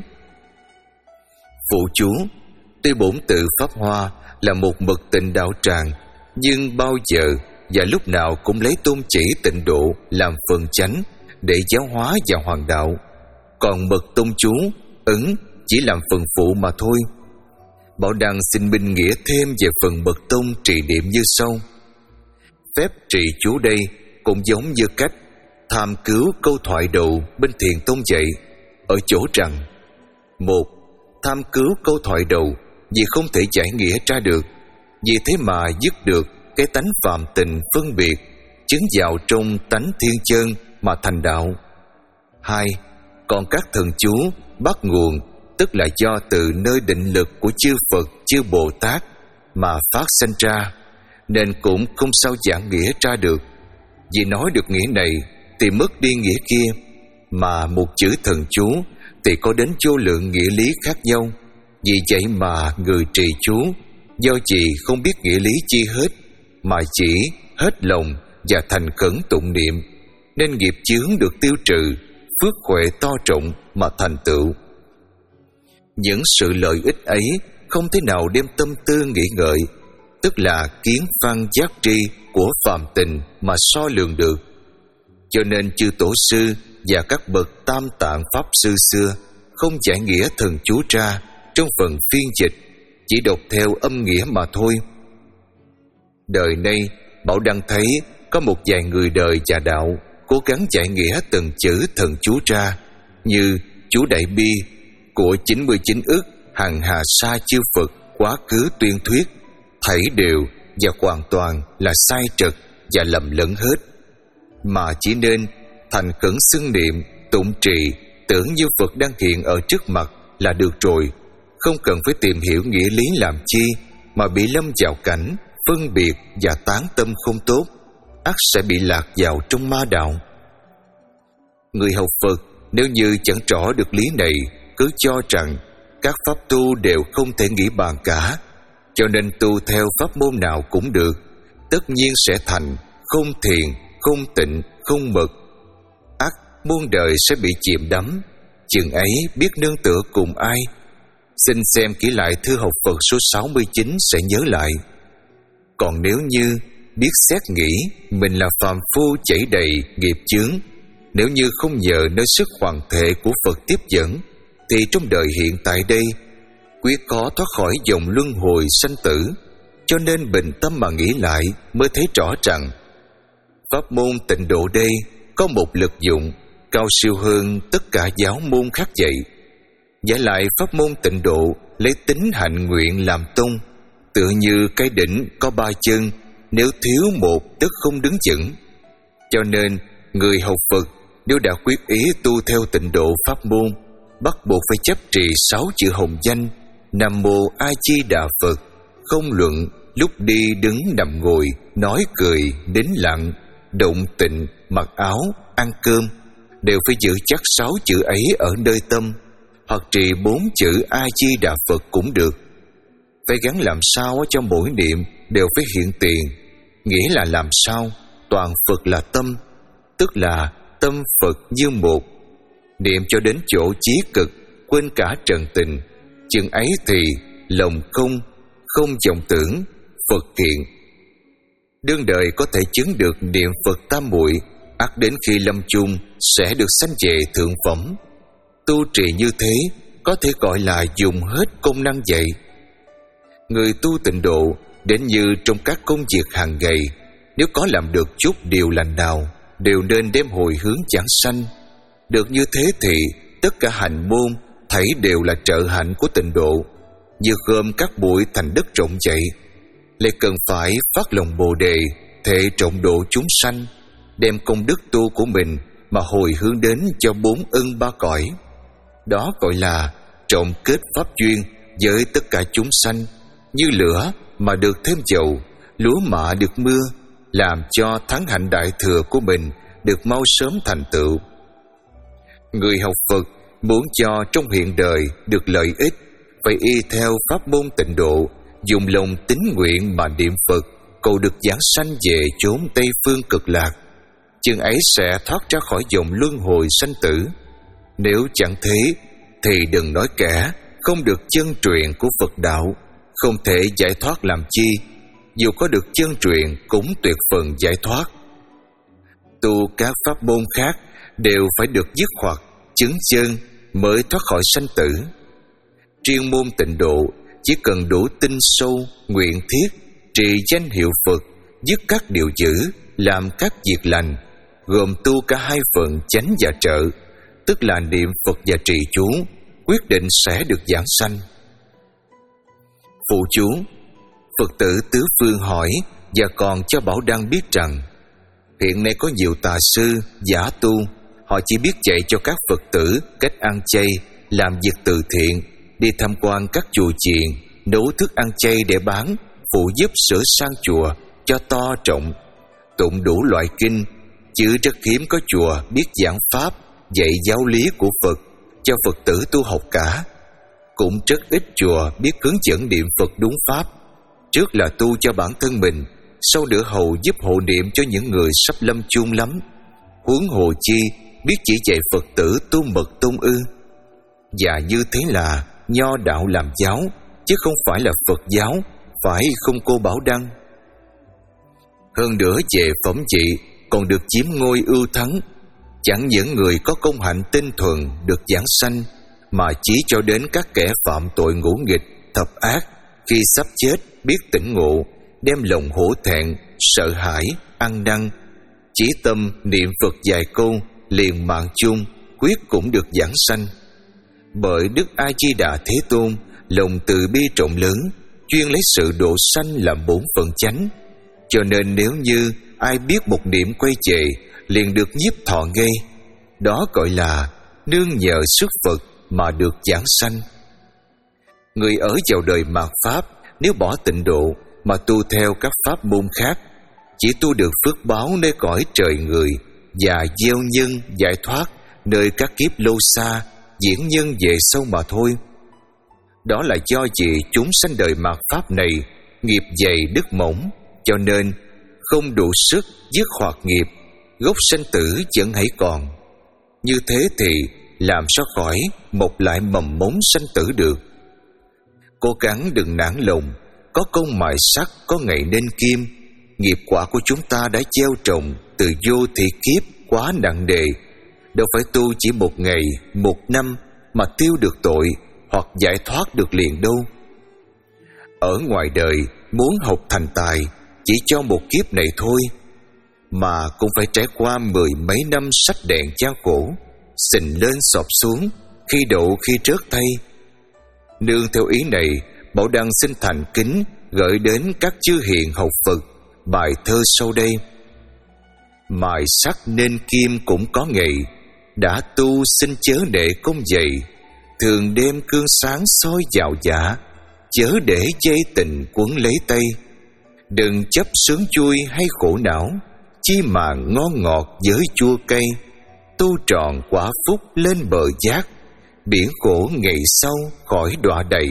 A: Phụ chú: tuy bổn tự Pháp Hoa là một mật tịnh đạo tràng, nhưng bao giờ và lúc nào cũng lấy tôn chỉ tịnh độ làm phần chánh để giáo hóa và hoàn đạo, còn mật tôn chú ứng chỉ làm phần phụ mà thôi. Bảo Đăng xin minh nghĩa thêm về phần mật tông trì niệm như sau. Phép trì chú đây cũng giống như cách tham cứu câu thoại đầu bên Thiền Tông dạy, ở chỗ rằng: một, tham cứu câu thoại đầu vì không thể giải nghĩa ra được, vì thế mà dứt được cái tánh phạm tình phân biệt, chứng vào trong tánh thiên chân mà thành đạo. Hai, còn các thần chú bắt nguồn, tức là do từ nơi định lực của chư Phật, chư Bồ Tát mà phát sinh ra, nên cũng không sao giảng nghĩa ra được. Vì nói được nghĩa này thì mất đi nghĩa kia, mà một chữ thần chú thì có đến vô lượng nghĩa lý khác nhau. Vì vậy mà người trì chú do gì không biết nghĩa lý chi hết, mà chỉ hết lòng và thành khẩn tụng niệm, nên nghiệp chướng được tiêu trừ, phước huệ to trọng mà thành tựu. Những sự lợi ích ấy không thể nào đem tâm tư nghĩ ngợi, tức là kiến văn giác tri của phàm tình mà so lường được. Cho nên chư tổ sư và các bậc tam tạng pháp sư xưa không giải nghĩa thần chú ra trong phần phiên dịch, chỉ đọc theo âm nghĩa mà thôi. Đời nay Bảo Đăng thấy có một vài người đời và đạo cố gắng giải nghĩa từng chữ thần chú ra, như chú Đại Bi của chín mươi chín ức hằng hà sa chư Phật quá khứ tuyên thuyết, thảy đều và hoàn toàn là sai trật và lầm lẫn hết, mà chỉ nên thành khẩn xưng niệm, tụng trì, tưởng như Phật đang hiện ở trước mặt là được rồi, không cần phải tìm hiểu nghĩa lý làm chi mà bị lâm vào cảnh phân biệt và tán tâm không tốt, ắt sẽ bị lạc vào trong ma đạo. Người học Phật nếu như chẳng rõ được lý này, cứ cho rằng các pháp tu đều không thể nghĩ bàn cả, cho nên tu theo pháp môn nào cũng được, tất nhiên sẽ thành không thiền, không tịnh, không mật, ắt muôn đời sẽ bị chìm đắm. Chừng ấy biết nương tựa cùng ai? Xin xem kỹ lại thư học Phật số sáu mươi chín sẽ nhớ lại. Còn nếu như biết xét nghĩ mình là phàm phu chảy đầy nghiệp chướng, nếu như không nhờ nơi sức hoàn thể của Phật tiếp dẫn, thì trong đời hiện tại đây quyết khó thoát khỏi dòng luân hồi sanh tử. Cho nên bình tâm mà nghĩ lại mới thấy rõ rằng pháp môn tịnh độ đây có một lực dụng cao siêu hơn tất cả giáo môn khác dạy. Giả lại pháp môn tịnh độ lấy tính hạnh nguyện làm tông, tựa như cái đỉnh có ba chân, nếu thiếu một tức không đứng vững. Cho nên người học Phật nếu đã quyết ý tu theo tịnh độ pháp môn, bắt buộc phải chấp trì sáu chữ hồng danh Nam Mô A Di Đà Phật, không luận lúc đi đứng nằm ngồi, nói cười, nín lặng, động tịnh, mặc áo, ăn cơm, đều phải giữ chắc sáu chữ ấy ở nơi tâm, hoặc trì bốn chữ A Di Đà Phật cũng được. Phải gắn làm sao cho mỗi niệm đều phải hiện tiền, nghĩa là làm sao toàn Phật là tâm, tức là tâm Phật như một. Niệm cho đến chỗ chí cực, quên cả trần tình, chừng ấy thì lòng không, không vọng tưởng, Phật hiện. Đương đời có thể chứng được niệm Phật tam muội, ắt đến khi lâm chung sẽ được sanh về thượng phẩm. Tu trì như thế có thể gọi là dùng hết công năng vậy. Người tu tịnh độ đến như trong các công việc hàng ngày, nếu có làm được chút điều lành nào, đều nên đem hồi hướng giảng sanh. Được như thế thì tất cả hành môn thảy đều là trợ hạnh của tịnh độ, như gom các bụi thành đất rộng vậy. Lại cần phải phát lòng Bồ đề, thệ trọng độ chúng sanh, đem công đức tu của mình mà hồi hướng đến cho bốn ân ba cõi. Đó gọi là trọng kết pháp duyên với tất cả chúng sanh, như lửa mà được thêm dầu, lúa mạ được mưa, làm cho thắng hạnh đại thừa của mình được mau sớm thành tựu. Người học Phật muốn cho trong hiện đời được lợi ích, phải y theo pháp môn tịnh độ dùng lòng tín nguyện mà niệm Phật, cầu được giảng sanh về chốn Tây Phương Cực Lạc, chừng ấy sẽ thoát ra khỏi vòng luân hồi sanh tử. Nếu chẳng thế thì đừng nói kẻ không được chân truyền của Phật đạo, không thể giải thoát làm chi, dù có được chân truyền cũng tuyệt phần giải thoát. Tu các pháp môn khác đều phải được dứt khoát, chứng chân mới thoát khỏi sanh tử. Riêng môn Tịnh Độ chỉ cần đủ tinh sâu, nguyện thiết, trì danh hiệu Phật, dứt các điều dữ, làm các việc lành, gồm tu cả hai phần chánh và trợ, tức là niệm Phật và trì chú, quyết định sẽ được giảng sanh. Phụ chú: Phật tử tứ phương hỏi và còn cho Bảo Đăng biết rằng hiện nay có nhiều tà sư, giả tu, họ chỉ biết dạy cho các Phật tử cách ăn chay, làm việc từ thiện, đi tham quan các chùa chiền, nấu thức ăn chay để bán, phụ giúp sửa sang chùa cho to trọng, tụng đủ loại kinh, chứ rất hiếm có chùa biết giảng pháp, dạy giáo lý của Phật cho Phật tử tu học cả. Cũng rất ít chùa biết hướng dẫn niệm Phật đúng pháp, trước là tu cho bản thân mình, sau nữa hầu giúp hộ niệm cho những người sắp lâm chung lắm. Huống hồ chi biết chỉ dạy Phật tử tu mật tôn ư? Và như thế là nho đạo làm giáo, chứ không phải là Phật giáo, phải không cô Bảo Đăng? Hơn nữa về phẩm trị còn được chiếm ngôi ưu thắng. Chẳng những người có công hạnh tinh thuần được giảng sanh, mà chỉ cho đến các kẻ phạm tội ngũ nghịch, thập ác, khi sắp chết biết tỉnh ngộ, đem lòng hổ thẹn, sợ hãi, ăn năn, chỉ tâm niệm Phật vài câu, liền mạng chung, quyết cũng được giảng sanh. Bởi Đức A Di Đà Thế Tôn lòng từ bi rộng lớn, chuyên lấy sự độ sanh làm bổn phận chánh, cho nên nếu như ai biết một niệm quay về liền được nhiếp thọ ngay. Đó gọi là nương nhờ sức Phật mà được giảng sanh. Người ở vào đời mạt pháp, nếu bỏ Tịnh Độ mà tu theo các pháp môn khác, chỉ tu được phước báo nơi cõi trời người và gieo nhân giải thoát nơi các kiếp lâu xa, diễn nhân về sau mà thôi. Đó là do vì chúng sanh đời mạt pháp này nghiệp dày đức mỏng, cho nên không đủ sức dứt khoát nghiệp, gốc sanh tử vẫn hãy còn. Như thế thì làm sao khỏi mọc lại mầm mống sanh tử được. Cố gắng đừng nản lòng, có công mài sắt có ngày nên kim. Nghiệp quả của chúng ta đã gieo trồng từ vô thị kiếp quá nặng nề, đâu phải tu chỉ một ngày, một năm mà tiêu được tội hoặc giải thoát được liền đâu. Ở ngoài đời muốn học thành tài chỉ cho một kiếp này thôi, mà cũng phải trải qua mười mấy năm sách đèn gian khổ, xình lên sọp xuống, khi độ khi rớt thay. Nương theo ý này, Bảo Đăng xin thành kính gửi đến các chư hiền học Phật bài thơ sau đây. Mài sắt nên kim cũng có ngày, đã tu xin chớ để công dày, thường đêm cương sáng soi vào dạ, chớ để dây tình quấn lấy tay. Đừng chấp sướng vui hay khổ não, chi mà ngon ngọt với chua cay. Tu tròn quả phúc lên bờ giác, biển khổ ngày sau khỏi đọa đầy.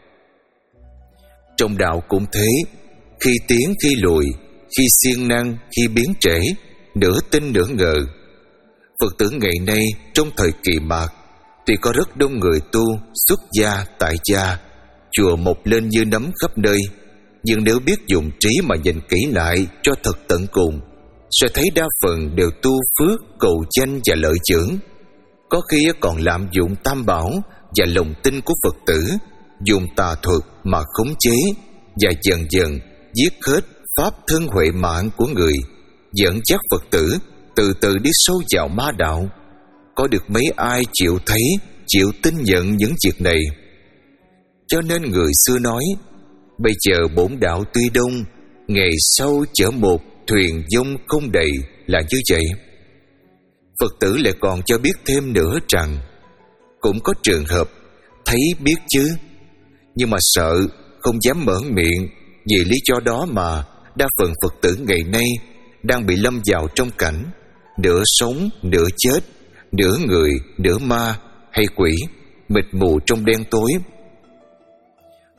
A: Trong đạo cũng thế, khi tiến khi lùi, khi siêng năng khi biến trễ, nửa tin nửa ngờ. Phật tử ngày nay trong thời kỳ mạt, tuy có rất đông người tu xuất gia tại gia, chùa mọc lên như nấm khắp nơi, nhưng nếu biết dùng trí mà nhìn kỹ lại cho thật tận cùng, sẽ thấy đa phần đều tu phước, cầu danh và lợi dưỡng. Có khi còn lạm dụng tam bảo và lòng tin của Phật tử, dùng tà thuật mà khống chế, và dần dần giết hết pháp thân huệ mạng của người, dẫn dắt Phật tử từ từ đi sâu vào ma đạo. Có được mấy ai chịu thấy, chịu tin nhận những việc này? Cho nên người xưa nói, bây giờ bổn đạo tuy đông, ngày sau chở một thuyền vong không đầy, là như vậy. Phật tử lại còn cho biết thêm nữa rằng, cũng có trường hợp thấy biết chứ, nhưng mà sợ không dám mở miệng. Vì lý do đó mà đa phần Phật tử ngày nay đang bị lâm vào trong cảnh nửa sống nửa chết, nửa người nửa ma hay quỷ, mịt mù trong đen tối.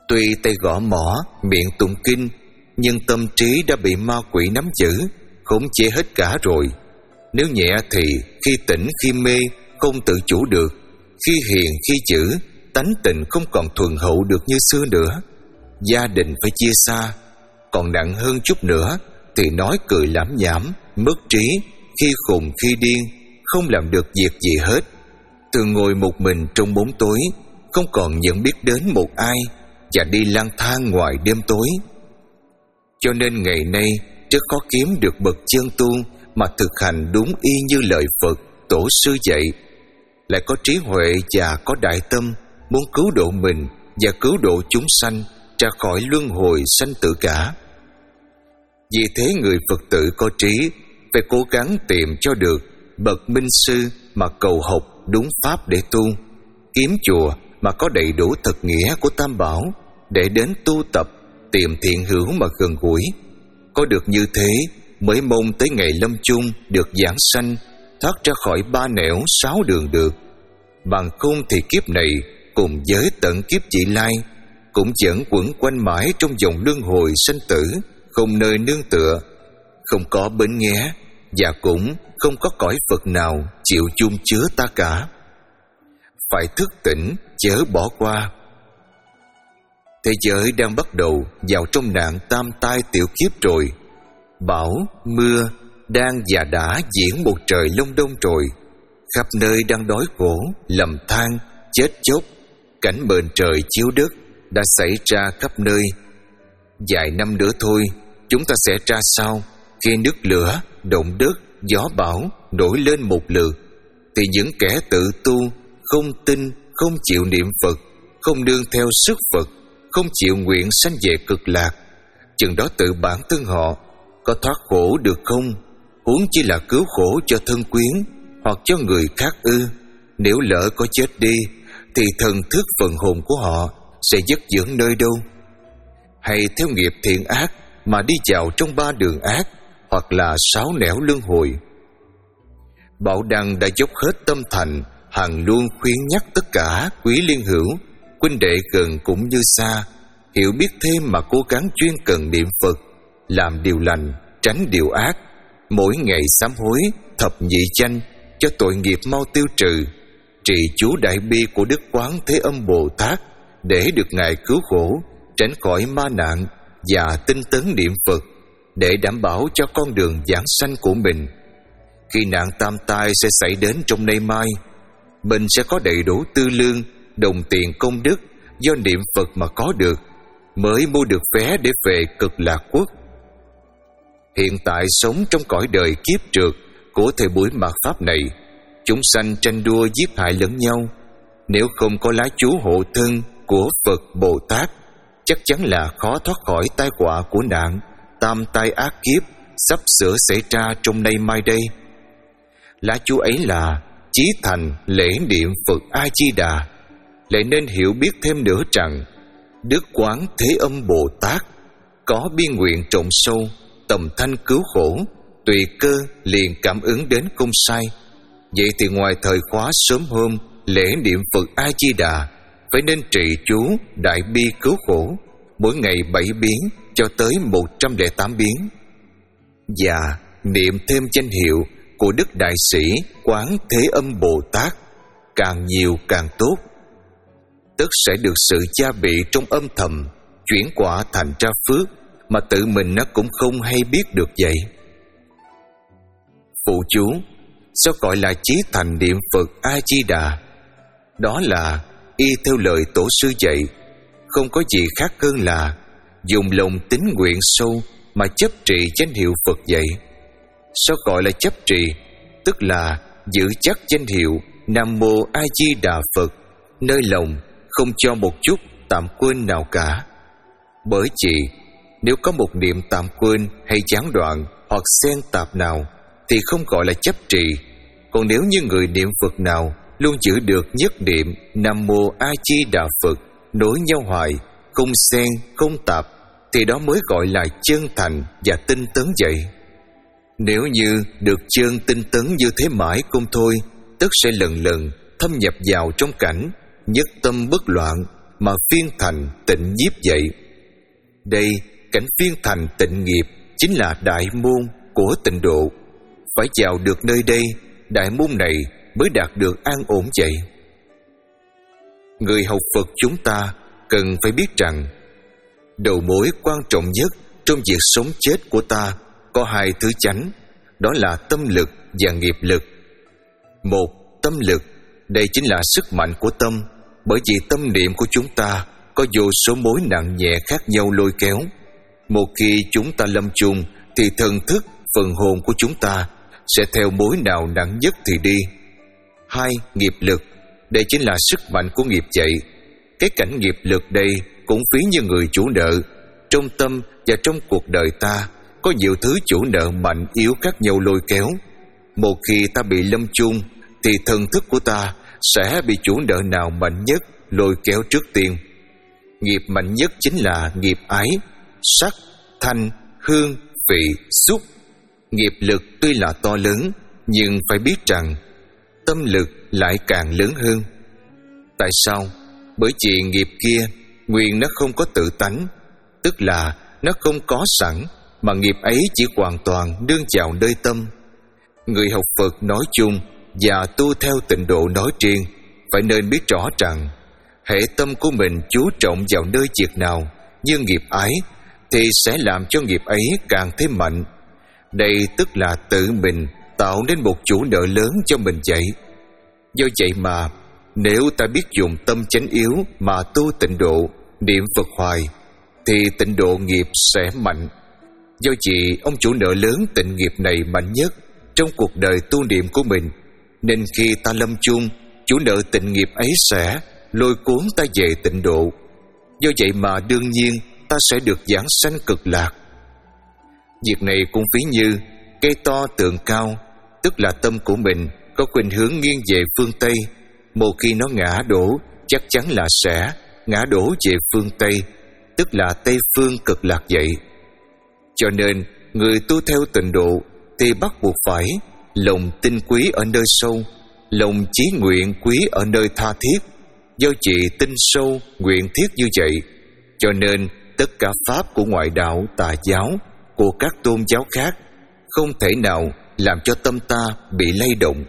A: Tuy tay gõ mõ, miệng tụng kinh, nhưng tâm trí đã bị ma quỷ nắm giữ, khống chế hết cả rồi. Nếu nhẹ thì khi tỉnh khi mê không tự chủ được, khi hiền khi dữ, tánh tình không còn thuần hậu được như xưa nữa. Gia đình phải chia xa. Còn nặng hơn chút nữa thì nói cười lảm nhảm, mất trí, khi khùng khi điên, không làm được việc gì hết. Thường ngồi một mình trong bóng tối, không còn nhận biết đến một ai, và đi lang thang ngoài đêm tối. Cho nên ngày nay rất khó kiếm được bậc chân tu mà thực hành đúng y như lời Phật, tổ sư dạy, lại có trí huệ và có đại tâm, muốn cứu độ mình và cứu độ chúng sanh ra khỏi luân hồi sanh tử cả. Vì thế người Phật tử có trí phải cố gắng tìm cho được bậc minh sư mà cầu học đúng pháp để tu, kiếm chùa mà có đầy đủ thực nghĩa của Tam Bảo để đến tu tập, tìm thiện hữu mà gần gũi. Có được như thế mới mong tới ngày lâm chung được giảng sanh, thoát ra khỏi ba nẻo sáu đường được. Bằng không thì kiếp này cùng với tận kiếp vị lai cũng vẫn quẩn quanh mãi trong vòng luân hồi sanh tử, không nơi nương tựa, không có bến nghé, và cũng không có cõi Phật nào chịu chung chứa ta cả. Phải thức tỉnh, chớ bỏ qua. Thế giới đang bắt đầu vào trong nạn tam tai tiểu kiếp rồi. Bão, mưa đang và đã diễn một trời lông đông rồi. Khắp nơi đang đói khổ, lầm than, chết chóc. Cảnh bền trời chiếu đất đã xảy ra khắp nơi. Vài năm nữa thôi, chúng ta sẽ ra sao khi nước lửa, động đất, gió bão nổi lên một lượt, thì những kẻ tự tu, không tin, không chịu niệm Phật, không nương theo sức Phật, không chịu nguyện sanh về cực lạc, chừng đó tự bản thân họ có thoát khổ được không? Huống chi là cứu khổ cho thân quyến hoặc cho người khác ư? Nếu lỡ có chết đi thì thần thức phần hồn của họ sẽ dứt dưỡng nơi đâu? Hay theo nghiệp thiện ác mà đi vào trong ba đường ác, hoặc là sáu nẻo luân hồi? Bảo Đăng đã dốc hết tâm thành, hằng luôn khuyến nhắc tất cả quý liên hữu, huynh đệ gần cũng như xa, hiểu biết thêm mà cố gắng chuyên cần niệm Phật, làm điều lành, tránh điều ác, mỗi ngày sám hối thập nhị chánh cho tội nghiệp mau tiêu trừ, trì chú đại bi của Đức Quán Thế Âm Bồ Tát để được Ngài cứu khổ, tránh khỏi ma nạn, và tinh tấn niệm Phật để đảm bảo cho con đường giảng sanh của mình. Khi nạn tam tai sẽ xảy đến trong nay mai, mình sẽ có đầy đủ tư lương, đồng tiền công đức do niệm Phật mà có được, mới mua được vé để về cực lạc quốc. Hiện tại sống trong cõi đời kiếp trượt của thời buổi mạt pháp này, chúng sanh tranh đua giết hại lẫn nhau. Nếu không có lá chú hộ thân của Phật Bồ Tát, chắc chắn là khó thoát khỏi tai họa của nạn tam tai ác kiếp sắp sửa xảy ra trong nay mai đây. Lá chú ấy là chí thành lễ niệm Phật A Di Đà. Lại nên hiểu biết thêm nữa rằng Đức Quán Thế Âm Bồ Tát có bi nguyện trọng sâu, tầm thanh cứu khổ, tùy cơ liền cảm ứng đến không sai. Vậy thì ngoài thời khóa sớm hôm lễ niệm Phật A Di Đà, phải nên trì chú đại bi cứu khổ, mỗi ngày bảy biến cho tới một trăm lẻ tám biến, và niệm thêm danh hiệu của Đức Đại Sĩ Quán Thế Âm Bồ Tát, càng nhiều càng tốt. Tất sẽ được sự gia bị trong âm thầm, chuyển quả thành ra phước mà tự mình nó cũng không hay biết được vậy. Phụ chú: sao gọi là chí thành niệm Phật A Di Đà? Đó là y theo lời tổ sư dạy, không có gì khác hơn là dùng lòng tín nguyện sâu mà chấp trì danh hiệu Phật vậy. Sao gọi là chấp trì? Tức là giữ chắc danh hiệu Nam Mô A Di Đà Phật nơi lòng, không cho một chút tạm quên nào cả. Bởi vì nếu có một niệm tạm quên hay gián đoạn hoặc xen tạp nào thì không gọi là chấp trì. Còn nếu như người niệm Phật nào luôn giữ được nhất niệm Nam Mô A Di Đà Phật nối nhau hoài, không xen không tạp, thì đó mới gọi là chân thành và tinh tấn vậy. Nếu như được chân tinh tấn như thế mãi không thôi, tức sẽ lần lần thâm nhập vào trong cảnh nhất tâm bất loạn, mà phiên thành tịnh nhiếp vậy. Đây, cảnh phiên thành tịnh nghiệp chính là đại môn của tịnh độ. Phải vào được nơi đây, đại môn này mới đạt được an ổn vậy. Người học Phật chúng ta cần phải biết rằng đầu mối quan trọng nhất trong việc sống chết của ta có hai thứ chánh, đó là tâm lực và nghiệp lực. Một, tâm lực, đây chính là sức mạnh của tâm, bởi vì tâm niệm của chúng ta có vô số mối nặng nhẹ khác nhau lôi kéo. Một khi chúng ta lâm chung thì thần thức, phần hồn của chúng ta sẽ theo mối nào nặng nhất thì đi. Hai, nghiệp lực, đây chính là sức mạnh của nghiệp vậy. Cái cảnh nghiệp lực đây cũng ví như người chủ nợ. Trong tâm và trong cuộc đời ta có nhiều thứ chủ nợ mạnh yếu khác nhau lôi kéo. Một khi ta bị lâm chung thì thần thức của ta sẽ bị chủ nợ nào mạnh nhất lôi kéo trước tiên. Nghiệp mạnh nhất chính là nghiệp ái, sắc, thanh, hương, vị, xúc. Nghiệp lực tuy là to lớn, nhưng phải biết rằng tâm lực lại càng lớn hơn. Tại sao? Bởi vì nghiệp kia nguyên nó không có tự tánh, tức là nó không có sẵn, mà nghiệp ấy chỉ hoàn toàn đương vào nơi tâm. Người học Phật nói chung và tu theo tịnh độ nói riêng phải nên biết rõ rằng hễ tâm của mình chú trọng vào nơi việc nào như nghiệp ái thì sẽ làm cho nghiệp ấy càng thêm mạnh. Đây tức là tự mình tạo nên một chủ nợ lớn cho mình vậy. Do vậy mà nếu ta biết dùng tâm chánh yếu mà tu tịnh độ, niệm Phật hoài, thì tịnh độ nghiệp sẽ mạnh. Do vì ông chủ nợ lớn tịnh nghiệp này mạnh nhất trong cuộc đời tu niệm của mình, nên khi ta lâm chung, chủ nợ tịnh nghiệp ấy sẽ lôi cuốn ta về tịnh độ. Do vậy mà đương nhiên ta sẽ được giảng sanh cực lạc. Việc này cũng ví như cây to tượng cao, tức là tâm của mình có khuynh hướng nghiêng về phương Tây. Một khi nó ngã đổ, chắc chắn là sẽ ngã đổ về phương Tây, tức là Tây phương cực lạc vậy. Cho nên người tu theo tịnh độ thì bắt buộc phải lòng tinh quý ở nơi sâu, lòng chí nguyện quý ở nơi tha thiết. Do chị tinh sâu, nguyện thiết như vậy, cho nên tất cả pháp của ngoại đạo, tà giáo, của các tôn giáo khác không thể nào làm cho tâm ta bị lay động.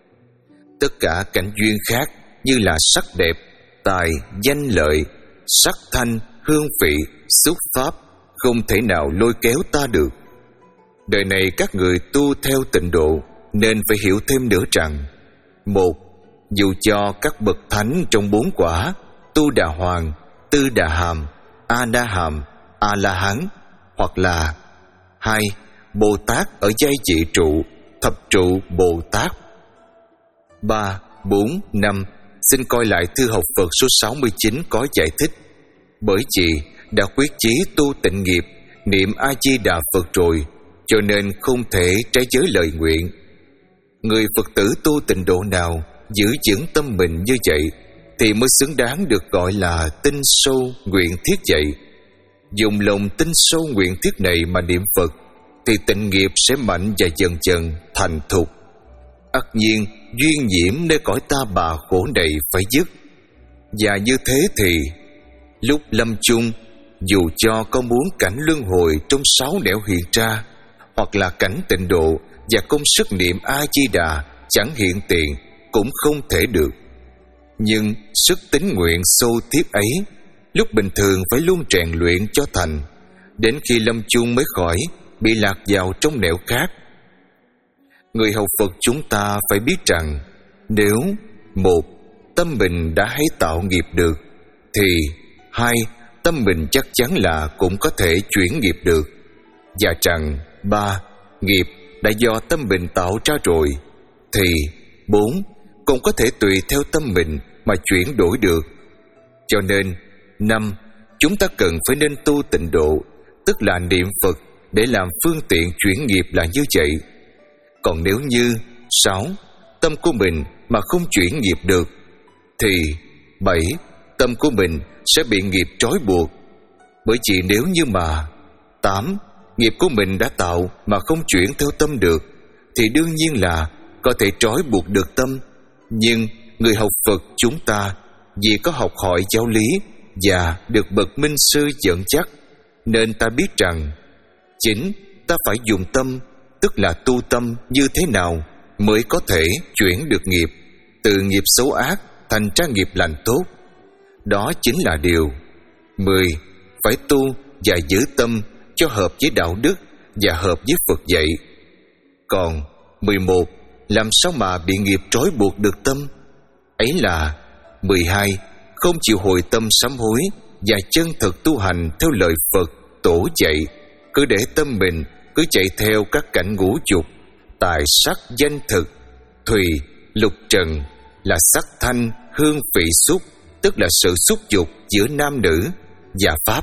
A: Tất cả cảnh duyên khác như là sắc đẹp, tài, danh lợi, sắc thanh, hương vị, xúc pháp không thể nào lôi kéo ta được. Đời này các người tu theo tịnh độ nên phải hiểu thêm nữa rằng: một, dù cho các bậc thánh trong bốn quả Tu Đà Hoàng, Tư Đà Hàm, A Na Hàm, A La Hán, hoặc là hai, Bồ Tát ở giai vị trụ, thập trụ Bồ Tát. Ba, bốn, năm. Xin coi lại thư học Phật số sáu mươi chín có giải thích. Bởi vì đã quyết chí tu tịnh nghiệp, niệm A Di Đà Phật rồi, cho nên không thể trái giới lời nguyện. Người Phật tử tu tịnh độ nào giữ vững tâm mình như vậy thì mới xứng đáng được gọi là tinh sâu nguyện thiết vậy. Dùng lòng tinh sâu nguyện thiết này mà niệm Phật thì tịnh nghiệp sẽ mạnh và dần dần thành thục. Ắt nhiên duyên nhiễm nơi cõi ta bà khổ này phải dứt. Và như thế thì lúc lâm chung, dù cho có muốn cảnh luân hồi trong sáu nẻo hiện ra, hoặc là cảnh tịnh độ và công sức niệm A Di Đà chẳng hiện tiền, cũng không thể được. Nhưng sức tín nguyện sâu thiết ấy lúc bình thường phải luôn rèn luyện cho thành, đến khi lâm chung mới khỏi bị lạc vào trong nẻo khác. Người học Phật chúng ta phải biết rằng, nếu một, tâm mình đã hay tạo nghiệp được, thì hai, tâm mình chắc chắn là cũng có thể chuyển nghiệp được. Và rằng ba, nghiệp đã do tâm mình tạo ra rồi, thì bốn, cũng có thể tùy theo tâm mình mà chuyển đổi được. Cho nên năm, chúng ta cần phải nên tu tịnh độ, tức là niệm Phật để làm phương tiện chuyển nghiệp là như vậy. Còn nếu như sáu, tâm của mình mà không chuyển nghiệp được, thì bảy, tâm của mình sẽ bị nghiệp trói buộc. Bởi vì nếu như mà tám, nghiệp của mình đã tạo mà không chuyển theo tâm được, thì đương nhiên là có thể trói buộc được tâm. Nhưng người học Phật chúng ta vì có học hỏi giáo lý và được bậc minh sư dẫn dắt, nên ta biết rằng chính ta phải dùng tâm, tức là tu tâm như thế nào mới có thể chuyển được nghiệp từ nghiệp xấu ác thành ra nghiệp lành tốt. Đó chính là điều mười. Phải tu và giữ tâm cho hợp với đạo đức và hợp với Phật dạy. Còn mười một. Làm sao mà bị nghiệp trói buộc được tâm? Ấy là mười hai. Không chịu hồi tâm sám hối và chân thực tu hành theo lời Phật tổ dạy, cứ để tâm mình cứ chạy theo các cảnh ngũ dục, tài sắc danh thực, thùy, lục trần, là sắc thanh hương vị xúc, tức là sự xúc dục giữa nam nữ và pháp.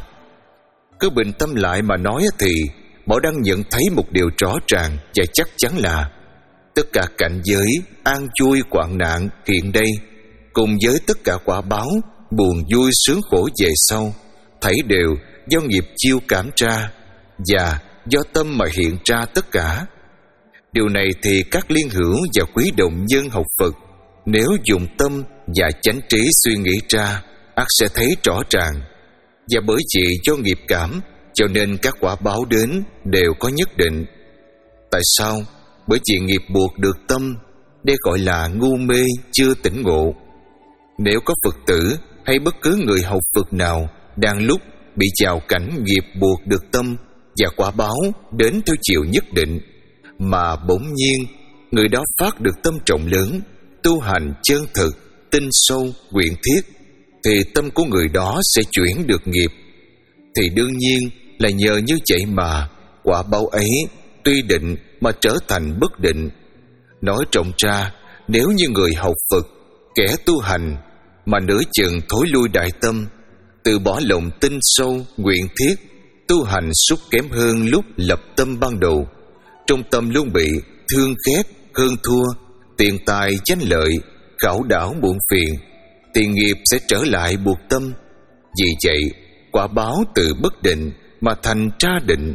A: Cứ bình tâm lại mà nói thì Bảo Đăng nhận thấy một điều rõ ràng và chắc chắn là tất cả cảnh giới an vui hoạn nạn hiện đây, cùng với tất cả quả báo buồn vui sướng khổ về sau, thảy đều do nghiệp chiêu cảm ra và do tâm mà hiện ra tất cả. Điều này thì các liên hữu và quý đồng nhân học Phật nếu dùng tâm và chánh trí suy nghĩ ra, ắt sẽ thấy rõ ràng. Và bởi vì do nghiệp cảm cho nên các quả báo đến đều có nhất định. Tại sao? Bởi vì nghiệp buộc được tâm, đây gọi là ngu mê chưa tỉnh ngộ. Nếu có Phật tử hay bất cứ người học Phật nào đang lúc bị vào cảnh nghiệp buộc được tâm và quả báo đến theo chiều nhất định, mà bỗng nhiên người đó phát được tâm trọng lớn, tu hành chân thực, tinh sâu, nguyện thiết, thì tâm của người đó sẽ chuyển được nghiệp. Thì đương nhiên là nhờ như vậy mà quả báo ấy tuy định mà trở thành bất định. Nói rộng ra, nếu như người học Phật, kẻ tu hành mà nửa chừng thối lui đại tâm, từ bỏ lòng tinh sâu, nguyện thiết, tu hành sút kém hơn lúc lập tâm ban đầu, trong tâm luôn bị thương ghét, hơn thua, tiền tài danh lợi, khảo đảo muộn phiền, thì nghiệp sẽ trở lại buộc tâm. Vì vậy, quả báo từ bất định mà thành tra định.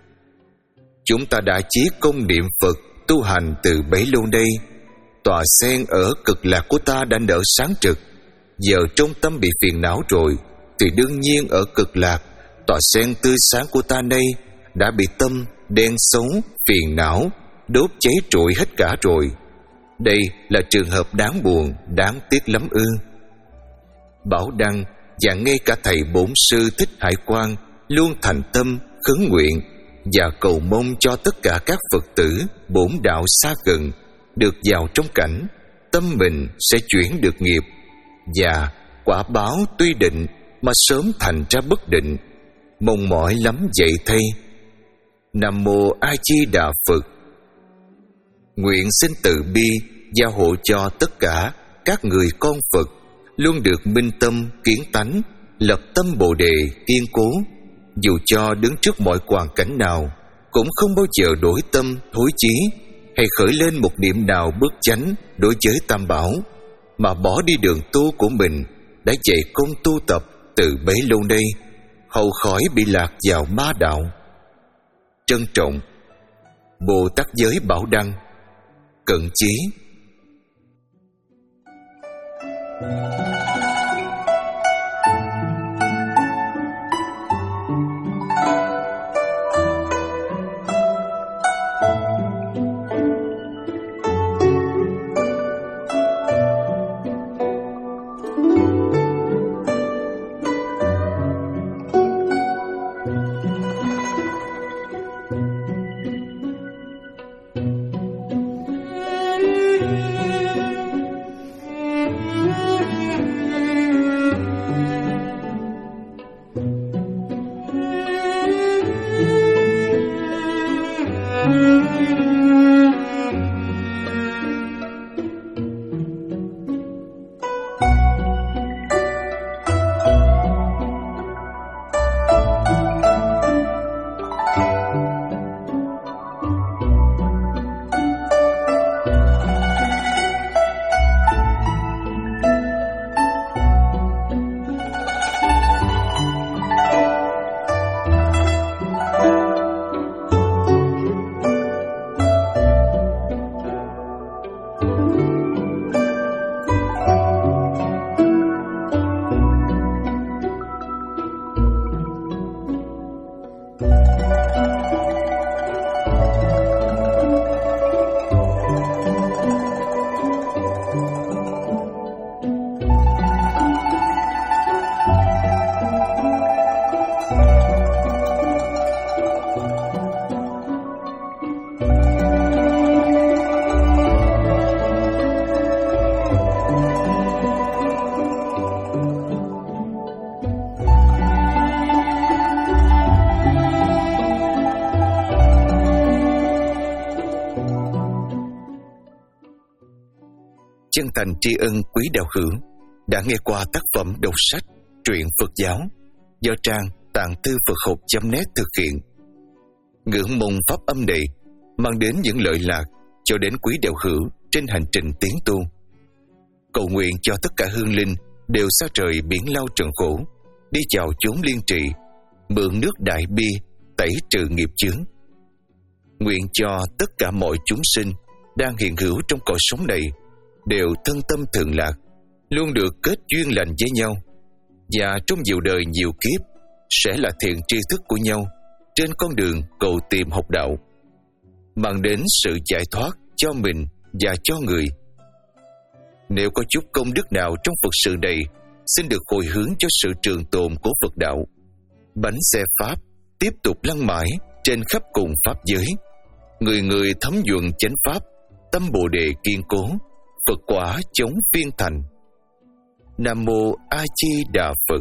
A: Chúng ta đã chí công niệm Phật, tu hành từ bấy lâu nay, tòa sen ở cực lạc của ta đã nở sáng trực. Giờ trong tâm bị phiền não rồi, thì đương nhiên ở cực lạc, tòa sen tươi sáng của ta nay đã bị tâm đen xấu, phiền não đốt cháy trụi hết cả rồi. Đây là trường hợp đáng buồn, đáng tiếc lắm ư? Bảo Đăng và ngay cả thầy bổn sư Thích Hải Quang luôn thành tâm khấn nguyện và cầu mong cho tất cả các Phật tử bổn đạo xa gần được vào trong cảnh tâm mình sẽ chuyển được nghiệp, và quả báo tuy định mà sớm thành ra bất định. Mong mỏi lắm vậy thay. Nam mô A Di Đà Phật. Nguyện xin từ bi gia hộ cho tất cả các người con Phật luôn được minh tâm kiến tánh, lập tâm Bồ đề kiên cố, dù cho đứng trước mọi hoàn cảnh nào cũng không bao giờ đổi tâm thối chí, hay khởi lên một niệm nào bất chánh đối với Tam Bảo, mà bỏ đi đường tu của mình đã dạy công tu tập từ bấy lâu nay, hầu khỏi bị lạc vào ma đạo. Trân trọng, Bồ Tát Giới Bảo Đăng. Cận chí. chân thành tri ân quý đạo hữu đã nghe qua tác phẩm đọc sách truyện Phật giáo do trang tạng thư Phật học chấm net thực hiện. Ngưỡng mong pháp âm này mang đến những lợi lạc cho đến quý đạo hữu trên hành trình tiến tu. Cầu nguyện cho tất cả hương linh đều xa trời biển lao trần khổ, đi vào chốn liên trị, mượn nước đại bi tẩy trừ nghiệp chướng. Nguyện cho tất cả mọi chúng sinh đang hiện hữu trong cõi sống này đều thân tâm thường lạc, luôn được kết duyên lành với nhau, và trong nhiều đời nhiều kiếp sẽ là thiện tri thức của nhau trên con đường cầu tìm học đạo, mang đến sự giải thoát cho mình và cho người. Nếu có chút công đức nào trong Phật sự này, xin được hồi hướng cho sự trường tồn của Phật đạo. Bánh xe Pháp tiếp tục lăn mãi trên khắp cùng Pháp giới. Người người thấm nhuận chánh Pháp, tâm Bồ Đề kiên cố, Phật quả chống viên thành. Nam Mô A Di Đà Phật.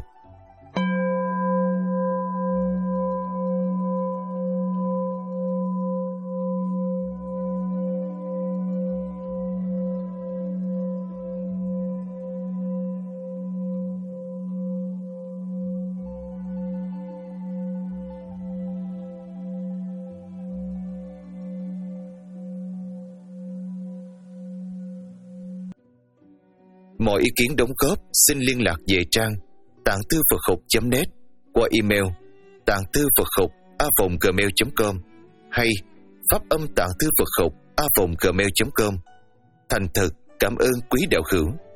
A: Mọi ý kiến đóng góp xin liên lạc về trang tạng thư Phật học chấm net qua email tạng thư Phật học a vòng gmail chấm com hay pháp âm tạng thư Phật học a vòng gmail chấm com. Thành thật cảm ơn quý đạo hữu.